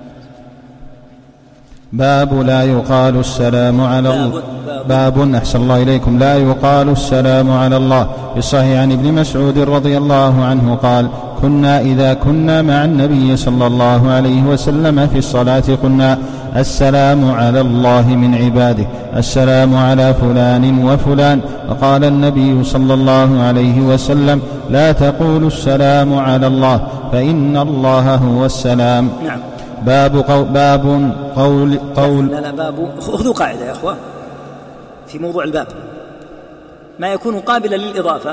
باب لا يقال السلام على الله. باب, باب أحسن الله إليكم. لا يقال السلام على الله. في الصحيح عن ابن مسعود رضي الله عنه قال كنا إذا كنا مع النبي صلى الله عليه وسلم في الصلاة قلنا السلام على الله من عباده، السلام على فلان وفلان. وقال النبي صلى الله عليه وسلم لا تقولوا السلام على الله فإن الله هو السلام. نعم. باب قول, باب قول, قول لا لا باب خذوا قاعدة يا أخوة في موضوع الباب، ما يكون قابلا للإضافة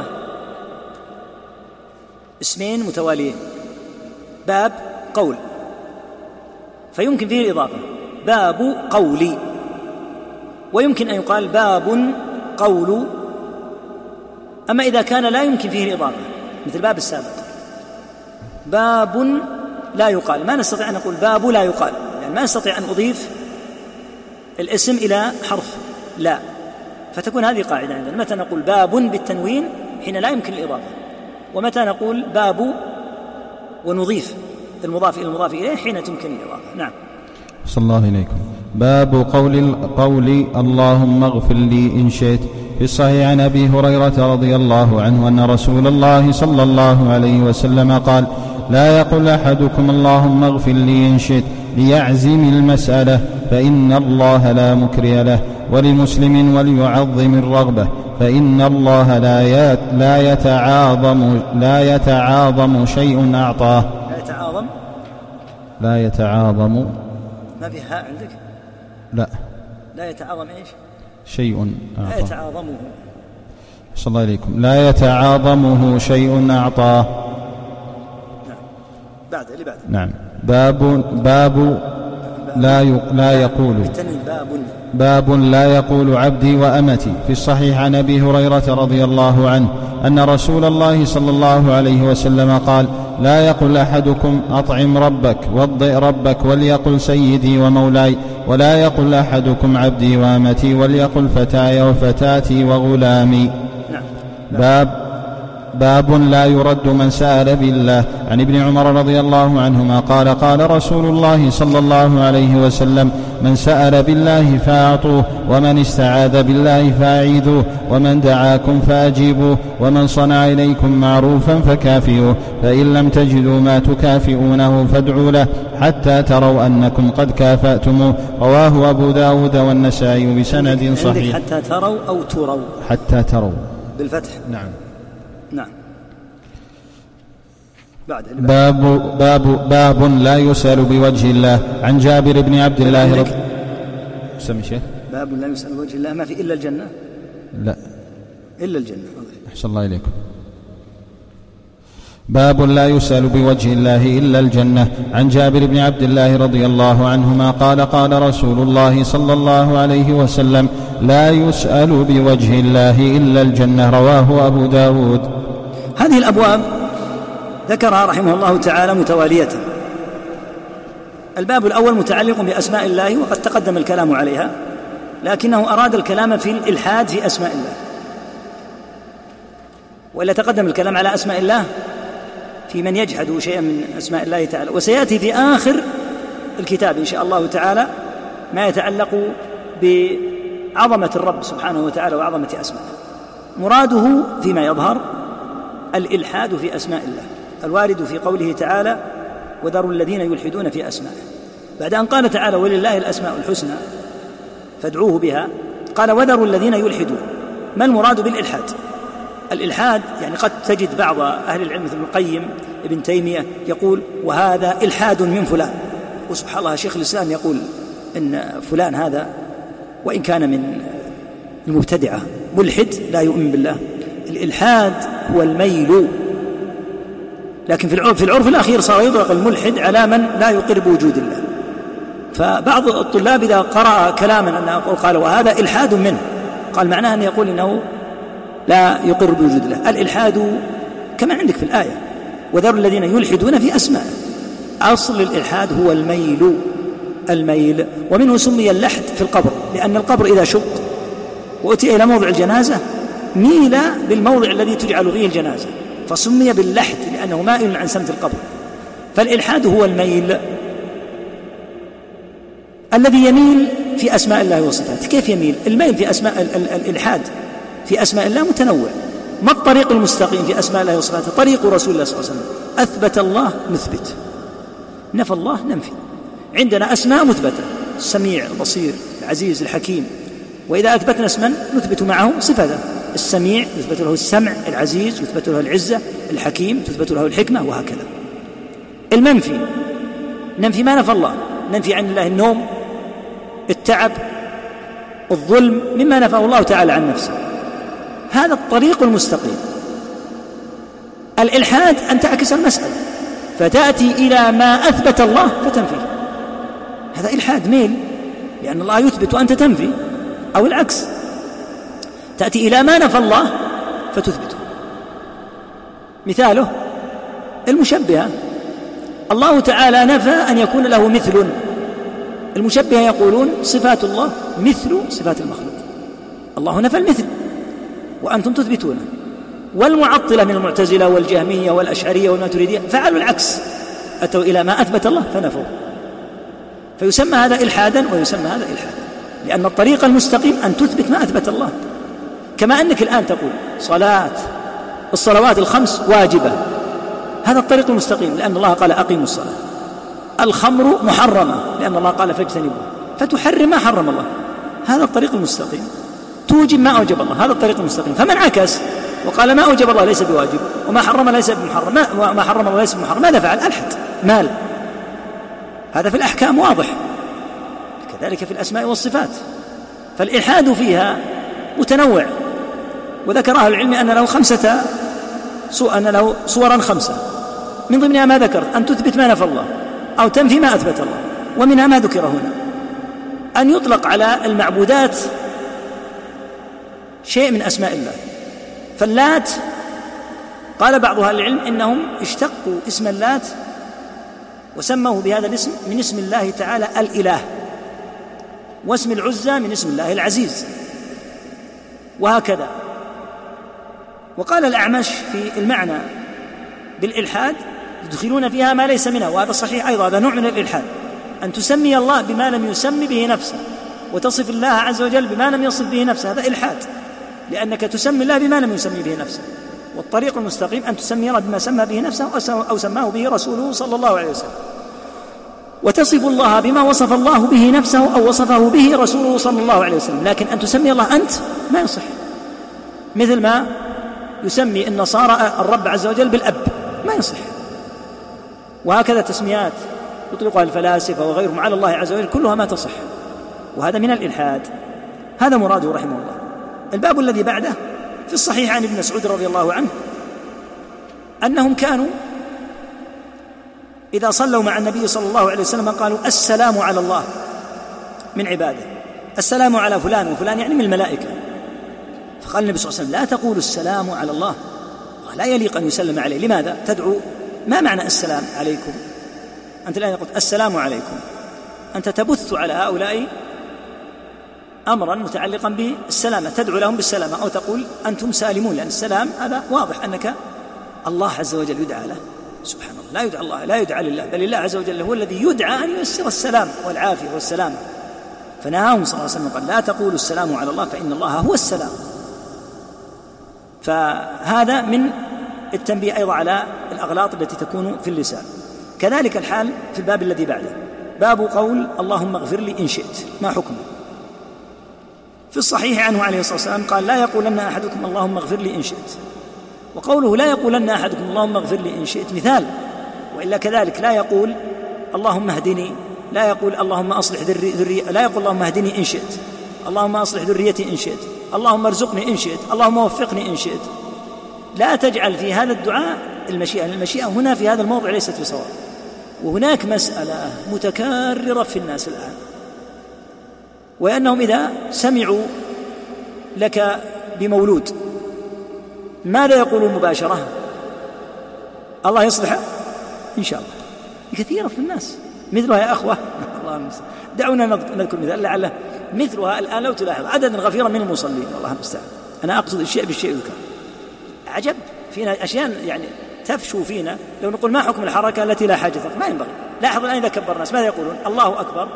اسمين متواليين، باب قول فيمكن فيه الإضافة، باب قولي، ويمكن أن يقال باب قول. أما إذا كان لا يمكن فيه الإضافة مثل باب السابق باب لا يقال، ما نستطيع أن نقول باب لا يقال، يعني ما نستطيع أن أضيف الاسم إلى حرف لا، فتكون هذه قاعدة عندنا. متى نقول باب بالتنوين حين لا يمكن الإضافة، ومتى نقول باب ونضيف المضاف إلى المضاف إليه حين تمكن الإضافة. نعم. صلى الله إليكم. باب قول قول اللهم اغفر لي إن شئت. في الصحيح عن أبي هريرة رضي الله عنه أن رسول الله صلى الله عليه وسلم قال لا يقل أحدكم اللهم اغفر لي إن شئت ليعزم المسألة فإن الله لا مكره له، ولمسلم وليعظم الرغبة فإن الله لا لا يتعاظم لا يتعاظم شيء أعطاه. لا يتعاظم لا يتعاظم ما في هاء عندك؟ لا لا يتعاظم إيش؟ شيء أعطاه. لا يتعاظمه. صلى الله عليكم. لا يتعاظمه شيء أعطاه. نعم. بعد اللي بعد. نعم. باب باب لا لا يقول باب باب لا يقول عبدي وأمتي. في الصحيح عن أبي هريرة رضي الله عنه أن رسول الله صلى الله عليه وسلم قال لا يقل أحدكم أطعم ربك وضئ ربك وليقل سيدي ومولاي، ولا يقل أحدكم عبدي وأمتي وليقل فتاي وفتاتي وغلامي. باب باب لا يرد من سأل بالله. عن ابن عمر رضي الله عنهما قال قال رسول الله صلى الله عليه وسلم من سأل بالله فأعطوه، ومن استعاذ بالله فأعيذوه، ومن دعاكم فأجيبوه، ومن صنع إليكم معروفا فكافئوه، فإن لم تجدوا ما تكافئونه فادعوا له حتى تروا أنكم قد كافأتموه. رواه أبو داود والنسائي بسند صحيح. حتى تروا أو تروا؟ حتى تروا بالفتح. نعم. نعم. بعد باب باب باب لا يسأل بوجه الله. عن جابر بن عبد الله رضي سمي شيخ. باب لا يسأل بوجه الله ما في إلا الجنة. لا إلا الجنة. أحسن الله إليكم. باب لا يسأل بوجه الله إلا الجنة. عن جابر بن عبد الله رضي الله عنهما قال قال رسول الله صلى الله عليه وسلم لا يسأل بوجه الله إلا الجنة. رواه أبو داود. هذه الأبواب ذكرها رحمه الله تعالى متوالية. الباب الأول متعلق بأسماء الله وقد تقدم الكلام عليها، لكنه أراد الكلام في الإلحاد في أسماء الله، وإلا تقدم الكلام على أسماء الله في من يجحد شيئا من أسماء الله تعالى. وسيأتي في آخر الكتاب إن شاء الله تعالى ما يتعلق بعظمة الرب سبحانه وتعالى وعظمة أسمائه. مراده فيما يظهر الإلحاد في أسماء الله الوارد في قوله تعالى وذروا الذين يلحدون في أسمائه، بعد أن قال تعالى ولله الأسماء الحسنى فادعوه بها، قال وذروا الذين يلحدون. ما المراد بالإلحاد؟ الإلحاد يعني قد تجد بعض أهل العلم مثل ابن القيم ابن تيمية يقول وهذا إلحاد من فلان، وسبحان الله شيخ الإسلام يقول إن فلان هذا وإن كان من المبتدعة ملحد لا يؤمن بالله. الإلحاد هو الميل، لكن في العرف, في العرف الأخير صار يطلق الملحد على من لا يقر بوجود الله. فبعض الطلاب إذا قرأ كلاما أن أقول قال وهذا إلحاد منه، قال معناه أن يقول إنه لا يقر بوجود الله. الإلحاد كما عندك في الآية وذروا الذين يلحدون في أسماء، أصل الإلحاد هو الميل الميل ومنه سمي اللحد في القبر، لأن القبر إذا شق وأتي إلى موضع الجنازة ميل بالموضع الذي تجعل فيه الجنازة، فسمي باللحد لأنه مائل عن سمت القبر. فالإلحاد هو الميل الذي يميل في أسماء الله وصفاته. كيف يميل؟ الميل في أسماء الإلحاد في أسماء الله متنوع. ما الطريق المستقيم في أسماء الله وصفاته؟ طريق رسول الله صلى الله عليه وسلم. أثبت الله نثبت، نفى الله ننفي. عندنا أسماء مثبتة السميع البصير العزيز الحكيم، وإذا أثبتنا اسما نثبت معه صفته. السميع يثبت له السمع، العزيز يثبت له العزة، الحكيم تثبت له الحكمة، وهكذا. المنفي ننفي ما نفى الله، ننفي عن الله النوم التعب الظلم مما نفاه الله تعالى عن نفسه. هذا الطريق المستقيم. الإلحاد أن تعكس المسألة فتأتي إلى ما أثبت الله فتنفيه، هذا إلحاد ميل، لأن الله يثبت وأنت تنفي، أو العكس تأتي إلى ما نفى الله فتثبته. مثاله المشبهة، الله تعالى نفى أن يكون له مثل. المشبهة يقولون صفات الله مثل صفات المخلوق، الله نفى المثل وأنتم تثبتونه. والمعطلة من المعتزلة والجهمية والأشعرية والماتريدية فعلوا العكس، أتوا إلى ما أثبت الله فنفوه. فيسمى هذا إلحادا ويسمى هذا إلحادا، لأن الطريق المستقيم أن تثبت ما أثبت الله. كما أنك الآن تقول صلاة الصلوات الخمس واجبة، هذا الطريق المستقيم، لأن الله قال أقيموا الصلاة. الخمر محرمة لأن الله قال فاجتنبوه، فتحرم ما حرم الله، هذا الطريق المستقيم. توجب ما أوجب الله، هذا الطريق المستقيم. فمن عكس وقال ما أوجب الله ليس بواجب وما حرم ليس بمحرم، وما حرم الله ليس بمحرم، ماذا فعل؟ ألحد مال. هذا في الأحكام واضح، كذلك في الأسماء والصفات. فالإلحاد فيها متنوع، وذكر أهل العلم أن له خمسة أن له صورا خمسة، من ضمنها ما ذكر أن تثبت ما نفى الله أو تنفي ما أثبت الله، ومنها ما ذكر هنا أن يطلق على المعبودات شيء من أسماء الله. فاللات قال بعض أهل العلم إنهم اشتقوا اسم اللات وسموه بهذا الاسم من اسم الله تعالى الإله، واسم العزى من اسم الله العزيز، وهكذا. وقال الأعمش في المعنى بالإلحاد يدخلون فيها ما ليس منها، وهذا صحيح أيضا، هذا نوع من الإلحاد، أن تسمي الله بما لم يسمي به نفسه وتصف الله عز وجل بما لم يصف به نفسه، هذا إلحاد، لأنك تسمي الله بما لم يسمي به نفسه. والطريق المستقيم أن تسمي الله بما سمى به نفسه أو سماه به رسوله صلى الله عليه وسلم، وتصف الله بما وصف الله به نفسه أو وصفه به رسوله صلى الله عليه وسلم. لكن أن تسمي الله أنت ما يصح، مثل ما يسمي النصارى الرب عز وجل بالأب، ما يصح. وهكذا تسميات يطلقها الفلاسفة وغيرهم على الله عز وجل كلها ما تصح، وهذا من الإلحاد. هذا مراده رحمه الله. الباب الذي بعده في الصحيح عن ابن مسعود رضي الله عنه أنهم كانوا إذا صلوا مع النبي صلى الله عليه وسلم قالوا السلام على الله من عباده، السلام على فلان وفلان يعني من الملائكة. فقال النبي صلى الله عليه وسلم لا تقولوا السلام على الله، لا يليق أن يسلم عليه. لماذا تدعو؟ ما معنى السلام عليكم؟ أنت الآن قلت السلام عليكم، أنت تبث على هؤلاء أمرا متعلقا بالسلامة، تدعو لهم بالسلامة، أو تقول أنتم سالمون، لأن السلام هذا واضح أنك الله عز وجل يدعى له. سبحان الله، لا يدعى الله، لا يدعى لله، بل الله عز وجل هو الذي يدعى أن ييسر السلام والعافية والسلامة. فنهاهم صلى الله عليه وسلم قال لا تقولوا السلام على الله فإن الله هو السلام. فهذا من التنبيه أيضا على الأغلاط التي تكون في اللسان. كذلك الحال في الباب الذي بعده، باب قول اللهم اغفر لي إن شئت، ما حكمه؟ في الصحيح عنه عليه الصلاة والسلام قال لا يقولن أحدكم اللهم اغفر لي إن شئت. وقوله لا يقولن أحدكم اللهم اغفر لي إن شئت مثال، وإلا كذلك لا يقول اللهم اهدني، لا يقول اللهم أصلح ذريتي، لا يقول اللهم اهدني إن شئت، اللهم أصلح ذريتي إن شئت، اللهم ارزقني إن شئت، اللهم وفقني إن شئت. لا تجعل في هذا الدعاء المشيئة، المشيئة هنا في هذا الموضع ليست بصواب. وهناك مسألة متكررة في الناس الآن، وأنهم إذا سمعوا لك بمولود ماذا يقولون مباشرة؟ الله يصلح إن شاء الله. كثيرة في الناس مثلها يا أخوة الله المستعان. دعونا نذكر مثال لعله مثلها الآن لو تلاحظ عدد غفير من المصلين، والله المستعان. أنا أقصد الشيء بالشيء يذكر. عجب فينا أشياء يعني تفشو فينا. لو نقول ما حكم الحركة التي لا حاجة ما ينبغي. لاحظ الآن إذا كبر الناس ماذا يقولون؟ الله أكبر،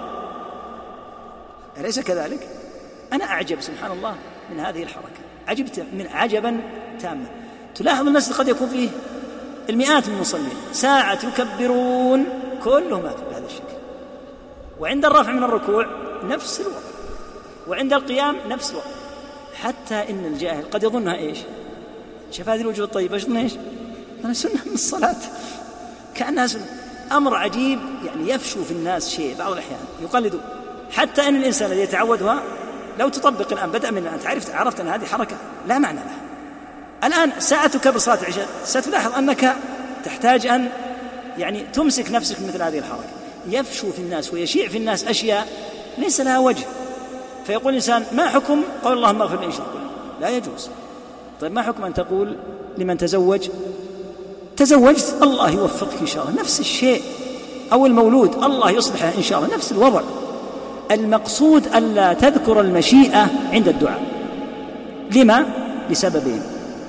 أليس كذلك؟ أنا أعجب سبحان الله من هذه الحركة، عجبت من عجبا تاما. تلاحظ المسجد قد يكون فيه المئات من المصلين ساعة يكبرون كلهم بهذا الشكل، وعند الرفع من الركوع نفس الوضع، وعند القيام نفس الوضع، حتى إن الجاهل قد يظنها إيش؟ شاف هذه الوجوه الطيبة يظن إيش؟ أنا سنة من الصلاة، كأنها سنة. أمر عجيب يعني يفشو في الناس شيء بعض الأحيان يقلدوا، حتى أن الإنسان الذي يتعودها لو تطبق الآن بدأ من أنت عرفت عرفت أن هذه حركة لا معنى لها. الآن ساعتك بصلاة العشاء ستلاحظ أنك تحتاج أن يعني تمسك نفسك مثل هذه الحركة. يفشو في الناس ويشيع في الناس أشياء ليس لها وجه، فيقول الإنسان ما حكم قول اللهم اغفر لي إن شئت؟ لا يجوز. طيب ما حكم أن تقول لمن تزوج تزوجت الله يوفقك إن شاء الله، نفس الشيء، أو المولود الله يصلحه إن شاء الله، نفس الوضع. المقصود ألا تذكر المشيئة عند الدعاء. لما؟ لسببين.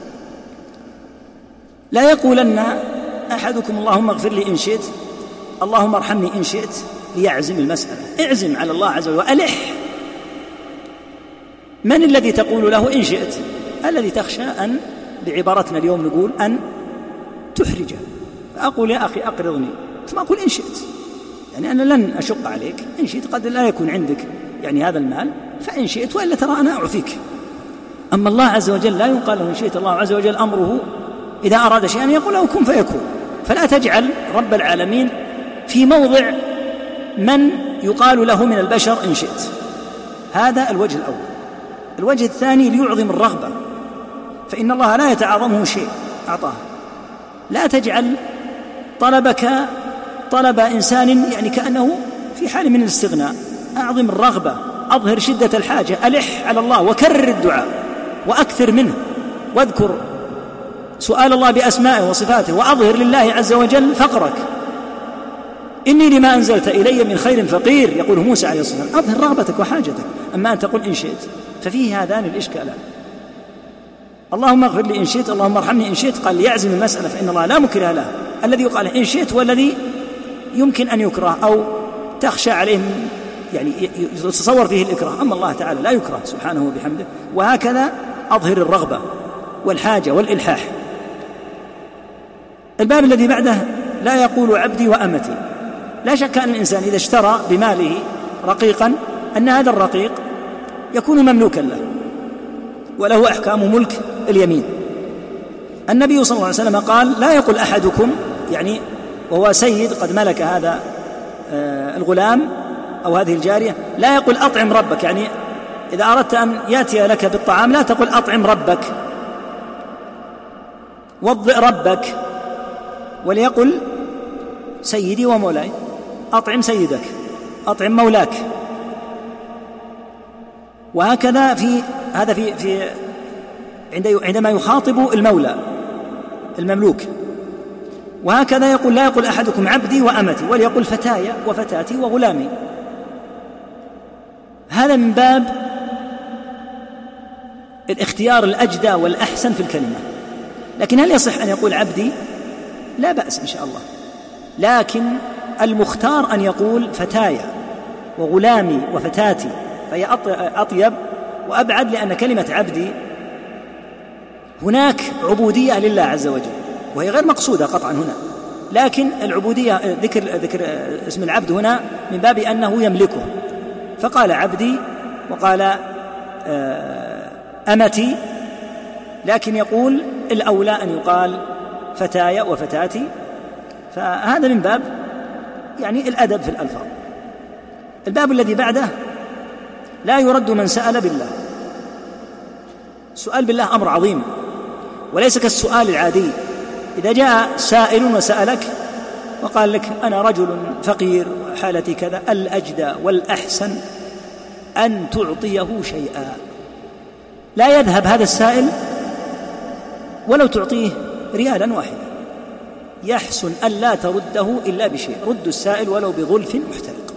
لا يقولن أحدكم اللهم اغفر لي إن شئت، اللهم ارحمني إن شئت، ليعزم المسألة. اعزم على الله عز وجل وألح. من الذي تقول له إن شئت؟ الذي تخشى أن بعبارتنا اليوم نقول أن تحرجه. فأقول يا أخي أقرضني، ثم أقول إن شئت، يعني أنا لن أشق عليك. إن شئت قد لا يكون عندك يعني هذا المال، فإن شئت وإلا ترى أنا أعفيك. أما الله عز وجل لا يقال له إن شئت. الله عز وجل أمره إذا أراد شيئا يقول له كن فيكون. فلا تجعل رب العالمين في موضع من يقال له من البشر إن شئت. هذا الوجه الأول. الوجه الثاني ليعظم الرغبة، فإن الله لا يتعاظمه شيء أعطاه. لا تجعل طلبك طلب إنسان يعني كأنه في حال من الاستغناء. أعظم الرغبة، أظهر شدة الحاجة، ألح على الله وكرر الدعاء وأكثر منه، واذكر سؤال الله بأسمائه وصفاته، وأظهر لله عز وجل فقرك. إني لما أنزلت إلي من خير فقير، يقول موسى عليه الصلاة والسلام. أظهر رغبتك وحاجتك. أما أن تقول إن شئت ففيه هذان الإشكالان. اللهم اغفر لي إن شئت، اللهم ارحمني إن شئت، قال ليعزم المسألة فإن الله لا مكره له. الذي يقال إن شئت والذي يمكن أن يكره أو تخشى عليه يعني يتصور فيه الإكراه. أما الله تعالى لا يكره سبحانه وبحمده. وهكذا أظهر الرغبة والحاجة والإلحاح. الباب الذي بعده لا يقول عبدي وأمتي. لا شك أن الإنسان إذا اشترى بماله رقيقا أن هذا الرقيق يكون مملوكا له وله أحكام ملك اليمين. النبي صلى الله عليه وسلم قال لا يقول أحدكم، يعني وهو سيد قد ملك هذا الغلام أو هذه الجارية، لا يقول أطعم ربك. يعني إذا أردت أن يأتي لك بالطعام لا تقول أطعم ربك، وضئ ربك، وليقل سيدي ومولاي، أطعم سيدك، أطعم مولاك. وهكذا في هذا في في عندما يخاطب المولى المملوك. وهكذا يقول لا يقول أحدكم عبدي وأمتي، وليقول فتاي وفتاتي وغلامي. هذا من باب الاختيار الأجدى والأحسن في الكلمة. لكن هل يصح أن يقول عبدي؟ لا بأس إن شاء الله، لكن المختار أن يقول فتاي وغلامي وفتاتي، فهي أطيب وأبعد، لأن كلمة عبدي هناك عبودية لله عز وجل وهي غير مقصودة قطعا هنا، لكن العبودية ذكر, ذكر اسم العبد هنا من باب أنه يملكه، فقال عبدي وقال أمتي، لكن يقول الأولى أن يقال فتاي وفتاتي. فهذا من باب يعني الأدب في الألفاظ. الباب الذي بعده لا يرد من سأل بالله. السؤال بالله أمر عظيم وليس كالسؤال العادي. إذا جاء سائل وسألك وقال لك أنا رجل فقير وحالتي كذا، الأجدى والأحسن أن تعطيه شيئا. لا يذهب هذا السائل ولو تعطيه ريالا واحدا، يحسن أن لا ترده إلا بشيء. رد السائل ولو بظلف محترق.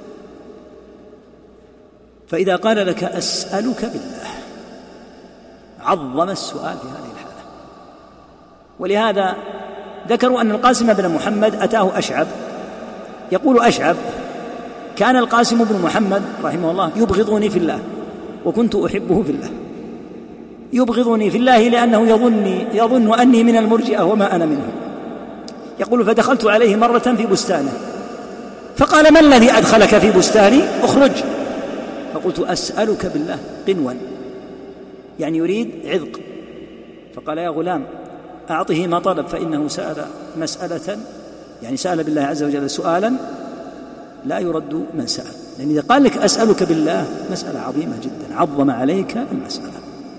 فإذا قال لك أسألك بالله عظم السؤال في هذه الحالة. ولهذا ذكروا أن القاسم بن محمد أتاه أشعب، يقول أشعب كان القاسم بن محمد رحمه الله يبغضني في الله وكنت أحبه في الله. يبغضني في الله لأنه يظني يظن أني من المرجئة وما أنا منهم. يقول فدخلت عليه مرة في بستانه فقال ما الذي أدخلك في بستاني؟ أخرج. فقلت أسألك بالله قنوا، يعني يريد عذق. فقال يا غلام أعطه ما طلب فإنه سأل مسألة، يعني سأل بالله عز وجل سؤالا لا يرد من سأل. لأن إذا قال لك أسألك بالله مسألة عظيمة جدا، عظم عليك المسألة.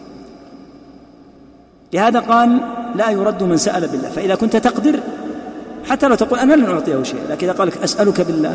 لهذا قال لا يرد من سأل بالله. فإذا كنت تقدر حتى لو تقول أنا لن أعطيه شيء، لكن إذا قال لك أسألك بالله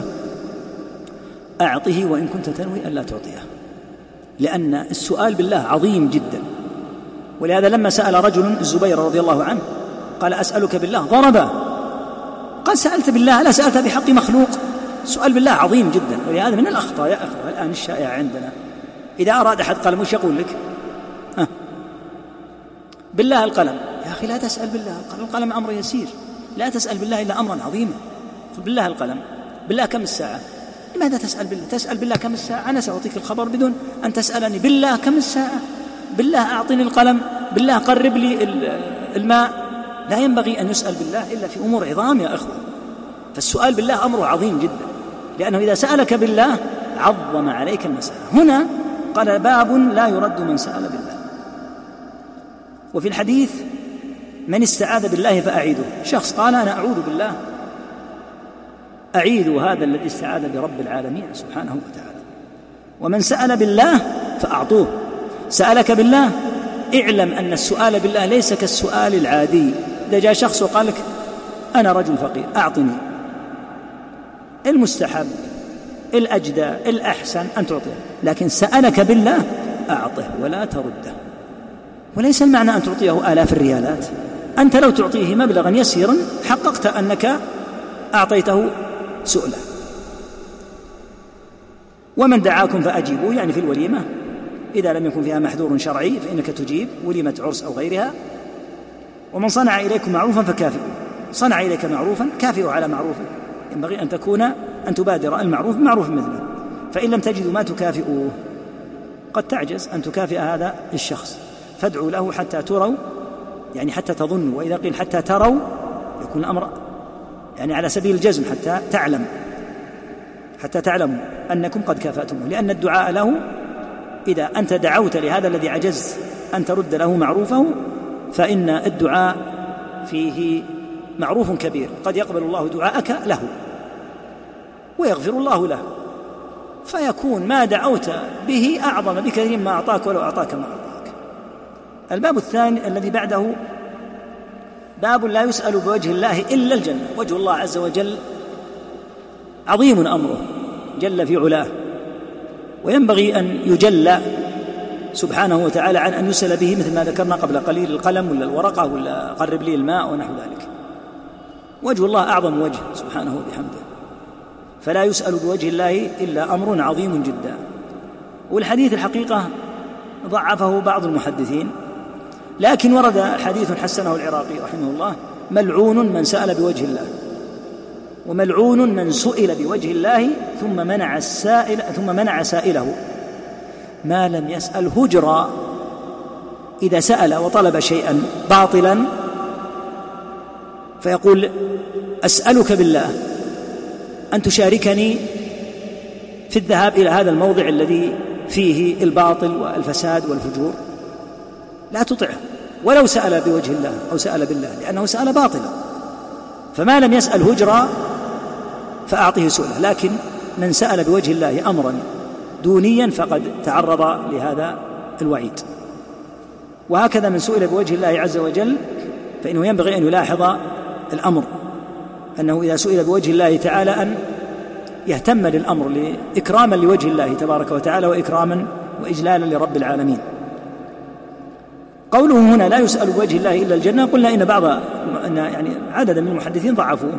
أعطه وإن كنت تنوي أن لا تعطيه، لأن السؤال بالله عظيم جدا. ولهذا لما سأل رجل الزبير رضي الله عنه قال أسألك بالله ضربه، قال سألت بالله لا سألت بحق مخلوق. السؤال بالله عظيم جدا. ولهذا من الأخطاء يا أخوة الآن الشائعة عندنا، إذا أراد أحد قلم وش يقول لك؟ ها بالله القلم. يا أخي لا تسأل بالله القلم، القلم أمر يسير، لا تسأل بالله إلا أمرا عظيما. بالله القلم، بالله كم الساعة؟ لماذا تسأل بالله؟ تسأل بالله كم الساعة؟ أنا سأعطيك الخبر بدون أن تسألني. بالله كم الساعة؟ بالله أعطني القلم، بالله قرب لي الماء. لا ينبغي أن يسأل بالله إلا في أمور عظام يا أخوة. فالسؤال بالله أمر عظيم جدا، لأنه إذا سألك بالله عظم عليك المسألة. هنا قال باب لا يرد من سأل بالله. وفي الحديث من استعاذ بالله فأعيده. شخص قال أنا أعوذ بالله، أعيد هذا الذي استعاذ برب العالمين سبحانه وتعالى. ومن سأل بالله فأعطوه. سألك بالله اعلم أن السؤال بالله ليس كالسؤال العادي. إذا جاء شخص وقال لك أنا رجل فقير أعطني، المستحب الأجدى الأحسن أن تعطيه، لكن سألك بالله أعطه ولا ترده. وليس المعنى أن تعطيه آلاف الريالات، أنت لو تعطيه مبلغا يسيرا حققت أنك أعطيته سؤلا. ومن دعاكم فأجيبوا، يعني في الوليمة إذا لم يكن فيها محذور شرعي فإنك تجيب، وليمة عرس أو غيرها. ومن صنع إليكم معروفا فكافئوا، صنع إليك معروفا كافئوا على معروفه. ينبغي أن تكون أن تبادر المعروف بمعروف مثله، فإن لم تجدوا ما تكافئوه قد تعجز أن تكافئ هذا الشخص، فادعوا له حتى تروا، يعني حتى تظنوا. وإذا قيل حتى تروا يكون الأمر يعني على سبيل الجزم، حتى تعلم حتى تعلموا أنكم قد كافأتموه. لأن الدعاء له إذا أنت دعوت لهذا الذي عجزت أن ترد له معروفه فإن الدعاء فيه معروف كبير، قد يقبل الله دعاءك له ويغفر الله له، فيكون ما دعوت به أعظم بكثير ما أعطاك ولو أعطاك ما أعطاك. الباب الثاني الذي بعده باب لا يسأل بوجه الله إلا الجنة. وجه الله عز وجل عظيم أمره جل في علاه، وينبغي أن يجل سبحانه وتعالى عن أن يسأل به، مثل ما ذكرنا قبل قليل، القلم ولا الورقة ولا قرب لي الماء ونحو ذلك. وجه الله أعظم وجه سبحانه وبحمده، فلا يسأل بوجه الله إلا أمر عظيم جدا. والحديث الحقيقة ضعفه بعض المحدثين، لكن ورد حديث حسنه العراقي رحمه الله: ملعون من سأل بوجه الله، وملعون من سئل بوجه الله ثم منع السائل ثم منع سائله ما لم يسأل هجرا. إذا سأل وطلب شيئا باطلا فيقول: أسألك بالله أن تشاركني في الذهاب إلى هذا الموضع الذي فيه الباطل والفساد والفجور، لا تطعه ولو سأل بوجه الله أو سأل بالله، لأنه سأل باطلا. فما لم يسأل هجرا فأعطه سؤله، لكن من سأل بوجه الله أمرا دونيا فقد تعرض لهذا الوعيد. وهكذا من سئل بوجه الله عز وجل فإنه ينبغي أن يلاحظ الأمر، أنه إذا سئل بوجه الله تعالى أن يهتم للأمر إكراما لوجه الله تبارك وتعالى وإكراما وإجلالا لرب العالمين. قوله هنا لا يسأل بوجه الله إلا الجنة، قلنا إن بعض إن يعني عددا من المحدثين ضعفوه،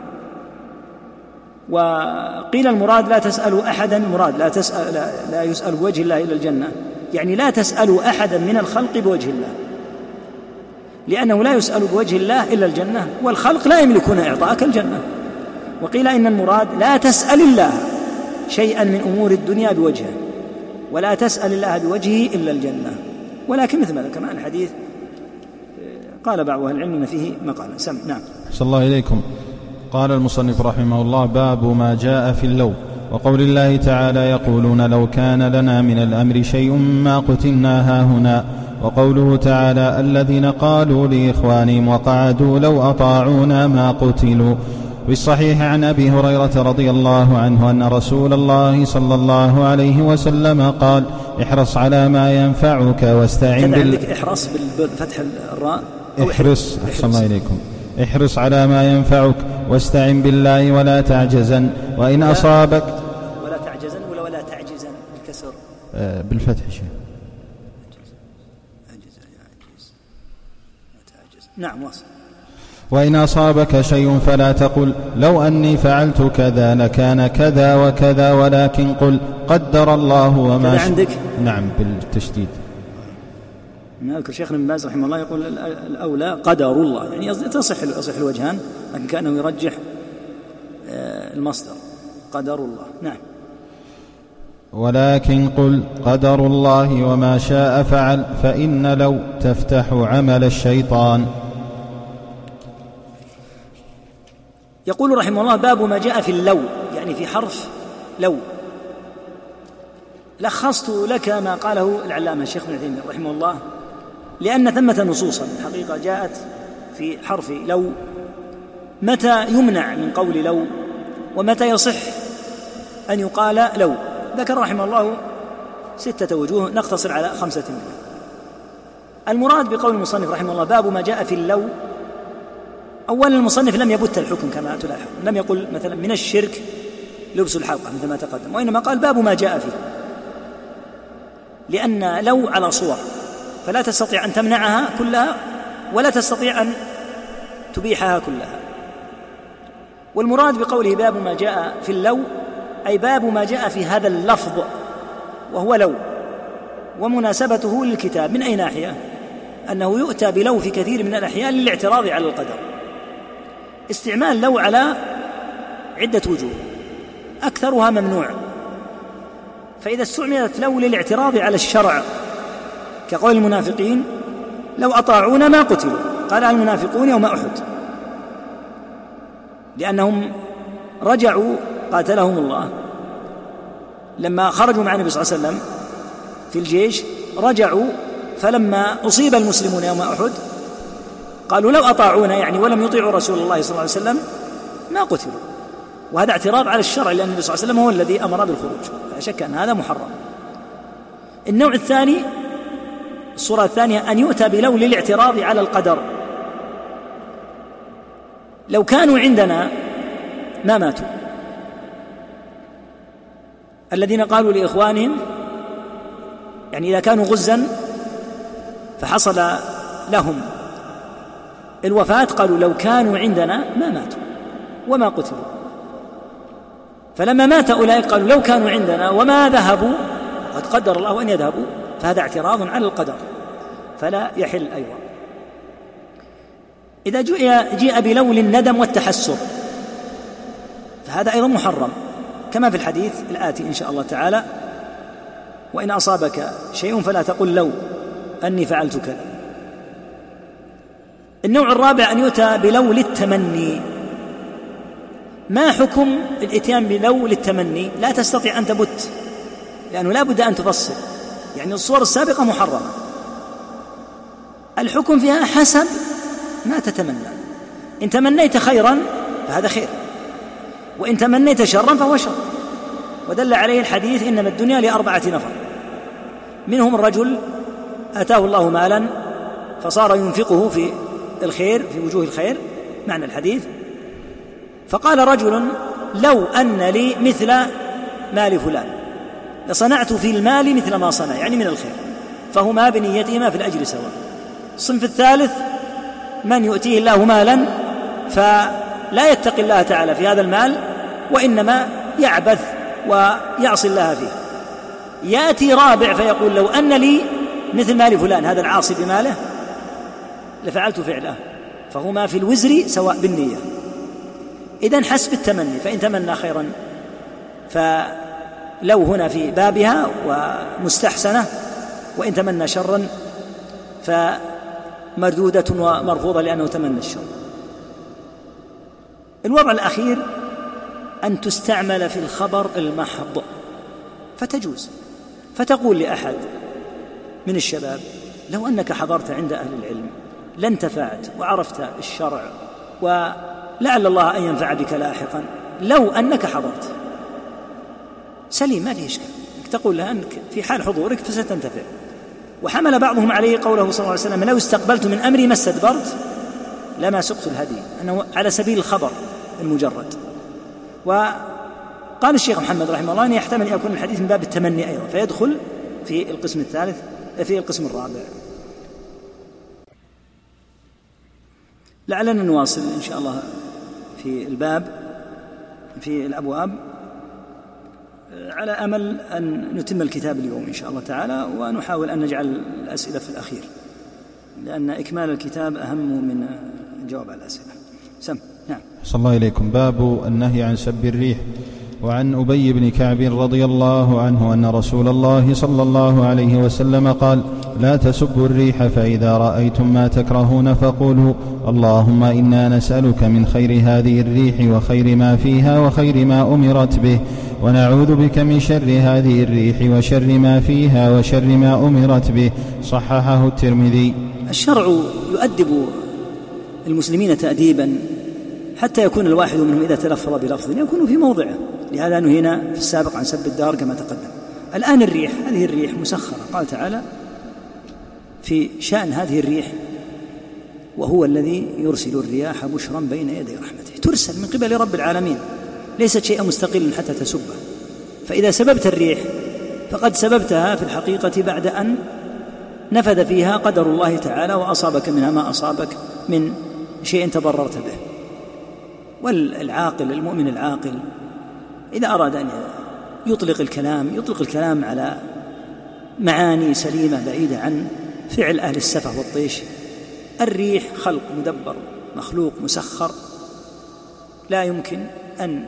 وقيل المراد لا تسألوا أحدا، مراد لا, تسأل لا, لا يسأل بوجه الله إلا الجنة، يعني لا تسألوا أحدا من الخلق بوجه الله، لأنه لا يسأل بوجه الله إلا الجنة، والخلق لا يملكون إعطاءك الجنة. وقيل إن المراد لا تسأل الله شيئا من أمور الدنيا بوجهه، ولا تسأل الله بوجهه إلا الجنة. ولكن مثل ما ذكرنا الحديث قال بعض أهل العلم فيه مقالا. سم. نعم. صلى الله إليكم. قال المصنف رحمه الله: باب ما جاء في اللو، وقول الله تعالى: يقولون لو كان لنا من الأمر شيء ما قتلنا هاهنا. وقوله تعالى: الذين قالوا لإخوانهم وقعدوا لو أطاعونا ما قتلوا. بالصحيح عن أبي هريرة رضي الله عنه أن رسول الله صلى الله عليه وسلم قال: احرص على ما ينفعك واستعن بالله. احرص بالفتح الراء. احرص. أحسن الله إليكم. احرص على ما ينفعك واستعن بالله ولا تعجزن، وإن ولا أصابك ولا تعجزن ولا ولا تعجزن بالكسر. آه بالفتح شيء. نعم. واصل. وإن أصابك شيء فلا تقل لو أني فعلت كذا لكان كذا وكذا، ولكن قل قدر الله وما شاء. عندك؟ نعم بالتشديد. نذكر شيخنا ابن باز رحمه الله يقول الأولى قدر الله، يعني تصح يصح الوجهان، لكن كأنه يرجح المصدر قدر الله. نعم. ولكن قل قدر الله وما شاء فعل، فإن لو تفتح عمل الشيطان. يقول رحمه الله: باب ما جاء في اللو، يعني في حرف لو. لخصت لك ما قاله العلامة الشيخ ابن عثيمين رحمه الله، لأن ثمة نصوصا حقيقة جاءت في حرف لو، متى يمنع من قول لو ومتى يصح أن يقال لو. ذكر رحمه الله ستة وجوه، نقتصر على خمسة منها. المراد بقول المصنف رحمه الله باب ما جاء في اللو، أولا المصنف لم يبت الحكم كما تلاحظ، لم يقل مثلا من الشرك لبس الحلقة مثل ما تقدم، وإنما قال باب ما جاء فيه، لأن لو على صور، فلا تستطيع أن تمنعها كلها ولا تستطيع أن تبيحها كلها. والمراد بقوله باب ما جاء في اللو أي باب ما جاء في هذا اللفظ وهو لو، ومناسبته للكتاب من أي ناحية؟ أنه يؤتى بلو في كثير من الأحيان للاعتراض على القدر. استعمال لو على عدة وجوه أكثرها ممنوع، فإذا استعملت لو للاعتراض على الشرع كقول المنافقين لو أطاعونا ما قتلوا، قال المنافقون يوم أحد، لأنهم رجعوا قاتلهم الله لما خرجوا مع النبي صلى الله عليه وسلم في الجيش، رجعوا فلما أصيب المسلمون يوم أحد قالوا لو أطاعونا، يعني ولم يطيعوا رسول الله صلى الله عليه وسلم ما قتلوا، وهذا اعتراض على الشرع، لأن النبي صلى الله عليه وسلم هو الذي أمر بالخروج، لا شك أن هذا محرم. النوع الثاني، الصورة الثانية، أن يؤتى بلو للاعتراض على القدر، لو كانوا عندنا ما ماتوا. الذين قالوا لإخوانهم، يعني إذا كانوا غزا فحصل لهم الوفاة، قالوا لو كانوا عندنا ما ماتوا وما قتلوا. فلما مات أولئك قالوا لو كانوا عندنا وما ذهبوا، قد قدر الله أن يذهبوا، فهذا اعتراض على القدر فلا يحل أيضا. إذا جاء بلول الندم والتحسر فهذا أيضا محرم، كما في الحديث الآتي إن شاء الله تعالى: وإن أصابك شيء فلا تقل لو أني فعلت كذا. النوع الرابع أن يؤتى بلول التمني. ما حكم الإتيان بلول التمني؟ لا تستطيع أن تبت، لأنه لا بد أن تفصل، يعني الصور السابقة محرمة، الحكم فيها حسب ما تتمنى. إن تمنيت خيرا فهذا خير، وإن تمنيت شرا فهو شر. ودل عليه الحديث: إنما الدنيا لأربعة نفر، منهم الرجل آتاه الله مالا فصار ينفقه في الخير، في وجوه الخير، معنى الحديث. فقال رجل: لو أن لي مثل مال فلان لصنعت في المال مثل ما صنع، يعني من الخير، فهما بنيتهما في الأجر سواء. الصنف الثالث من يؤتيه الله مالا فلا يتقي الله تعالى في هذا المال، وإنما يعبث ويعصي الله فيه. يأتي رابع فيقول: لو أن لي مثل مال فلان، هذا العاصي بماله، لفعلت فعله، فهما في الوزر سواء بالنية. إذن حسب التمني، فإن تمنى خيرا فلو هنا في بابها ومستحسنة، وإن تمنى شرا فمردودة ومرفوضة لأنه تمنى الشر. الوضع الأخير أن تستعمل في الخبر المحض، فتجوز، فتقول لأحد من الشباب: لو أنك حضرت عند أهل العلم لانتفعت وعرفت الشرع ولعل الله أن ينفع بك لاحقا، لو أنك حضرت. سليم، ما فيه إشكال، تقول له أنك في حال حضورك فستنتفع. وحمل بعضهم عليه قوله صلى الله عليه وسلم: لو استقبلت من أمري ما استدبرت لما سقت الهدي، أنه على سبيل الخبر المجرد. وقال الشيخ محمد رحمه الله أن يحتمل أن يكون الحديث من باب التمني أيضا، فيدخل في القسم الثالث، في القسم الرابع. لعلنا نواصل إن شاء الله في الباب، في الأبواب، على أمل أن نتم الكتاب اليوم إن شاء الله تعالى، ونحاول أن نجعل الأسئلة في الأخير، لأن إكمال الكتاب أهم من الجواب على الأسئلة. سم. نعم. صلى الله إليكم. باب النهي عن سب الريح. وعن أبي بن كعب رضي الله عنه أن رسول الله صلى الله عليه وسلم قال: لا تسبوا الريح، فإذا رأيتم ما تكرهون فقولوا: اللهم إنا نسألك من خير هذه الريح وخير ما فيها وخير ما أمرت به، ونعوذ بك من شر هذه الريح وشر ما فيها وشر ما أمرت به. صححه الترمذي. الشرع يؤدب المسلمين تأديبا حتى يكون الواحد منهم إذا تلفظ بلفظ يكون في موضعه، لهذا نهينا في السابق عن سب الدار كما تقدم. الآن الريح، هذه الريح مسخرة، قال تعالى في شأن هذه الريح: وهو الذي يرسل الرياح بشرا بين يدي رحمته. ترسل من قبل رب العالمين، ليست شيئا مستقلا حتى تسبه. فإذا سببت الريح فقد سببتها في الحقيقة بعد أن نفذ فيها قدر الله تعالى وأصابك منها ما أصابك من شيء تضررت به. والعاقل، المؤمن العاقل، إذا أراد أن يطلق الكلام يطلق الكلام على معاني سليمة بعيدة عن فعل أهل السفه والطيش. الريح خلق مدبر، مخلوق مسخر، لا يمكن أن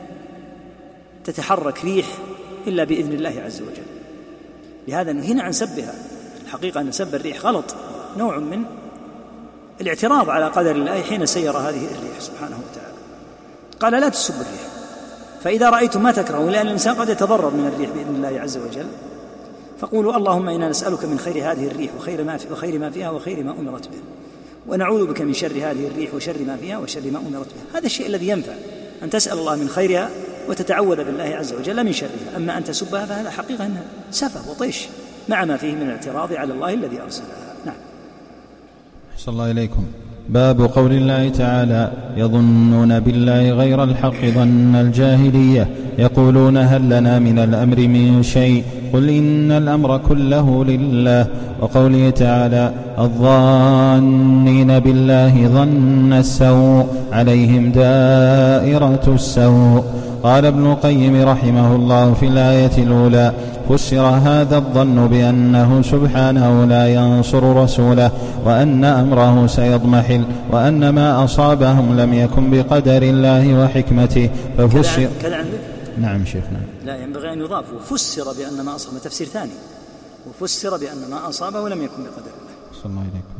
تتحرك ريح إلا بإذن الله عز وجل. لهذا نهينا عن سبها. الحقيقة أن سب الريح غلط، نوع من الاعتراض على قدر الله حين سير هذه الريح سبحانه وتعالى. قال: لا تسب الريح، فإذا رأيتم ما تكرهون، لأن الإنسان قد يتضرر من الريح بإذن الله عز وجل، فقولوا: اللهم إنا نسألك من خير هذه الريح وخير ما في وخير ما فيها وخير ما أمرت به، ونعوذ بك من شر هذه الريح وشر ما فيها وشر ما أمرت به. هذا الشيء الذي ينفع، أن تسأل الله من خيرها وتتعوذ بالله عز وجل من شرها. أما أن تسبها فهذا حقيقة أنها سفه وطيش، مع ما فيه من الاعتراض على الله الذي أرسلها. نعم. صلى الله إليكم. باب قول الله تعالى: يظنون بالله غير الحق ظن الجاهلية، يقولون هل لنا من الأمر من شيء، قل إن الأمر كله لله. وقوله تعالى: الظانين بالله ظن السوء عليهم دائرة السوء. قال ابن القيم رحمه الله في الآية الأولى: فسر هذا الظن بأنه سبحانه لا ينصر رسوله، وأن أمره سيضمحل، وأن ما أصابهم لم يكن بقدر الله وحكمته. ففسر كذا عندك؟ نعم شيخنا. لا، ينبغي أن يضاف: وفسر بأن ما أصابه، تفسير ثاني، وفسر بأن ما أصابه لم يكن بقدر الله. صلى الله عليكم.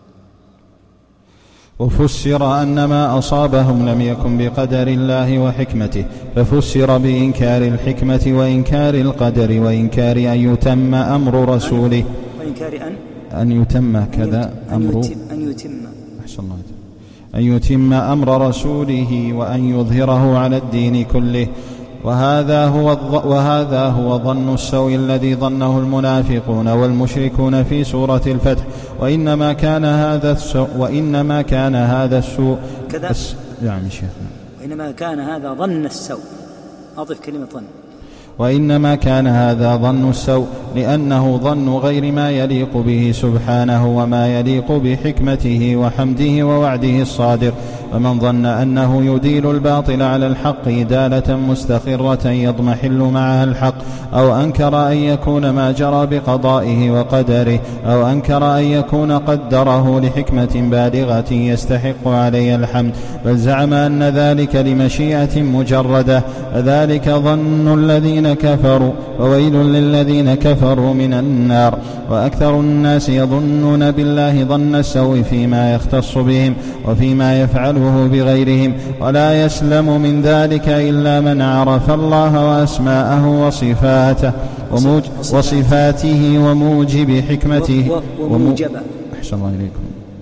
وفسر أن ما أصابهم لم يكن بقدر الله وحكمته، ففسر بإنكار الحكمة وإنكار القدر وإنكار أن يتم أمر رسوله، وإنكار أن أن يتم كذا أمر أن يتم أحسن الله أن يتم أمر رسوله وأن يظهره على الدين كله. وهذا هو, وهذا هو ظن السوء الذي ظنه المنافقون والمشركون في سورة الفتح. وإنما كان هذا السوء وإنما كان هذا السوء كذا أس... يعني شيخنا وإنما كان هذا ظن السوء، أضف كلمة ظن. وإنما كان هذا ظن السوء لأنه ظن غير ما يليق به سبحانه وما يليق بحكمته وحمده ووعده الصادر. ومن ظن أنه يديل الباطل على الحق إدالة مستقرة يضمحل معها الحق، أو أنكر أن يكون ما جرى بقضائه وقدره، أو أنكر أن يكون قدره لحكمة بالغة يستحق عليه الحمد، بل زعم أن ذلك لمشيئة مجردة، ذلك ظن الذين كفروا، وويل للذين كفروا من النار. وأكثر الناس يظنون بالله ظن السوء فيما يختص بهم وفيما يفعله بغيرهم، ولا يسلم من ذلك إلا من عرف الله وأسماءه وصفاته وصفاته وموجب حكمته وموجب أحسن الله إليكم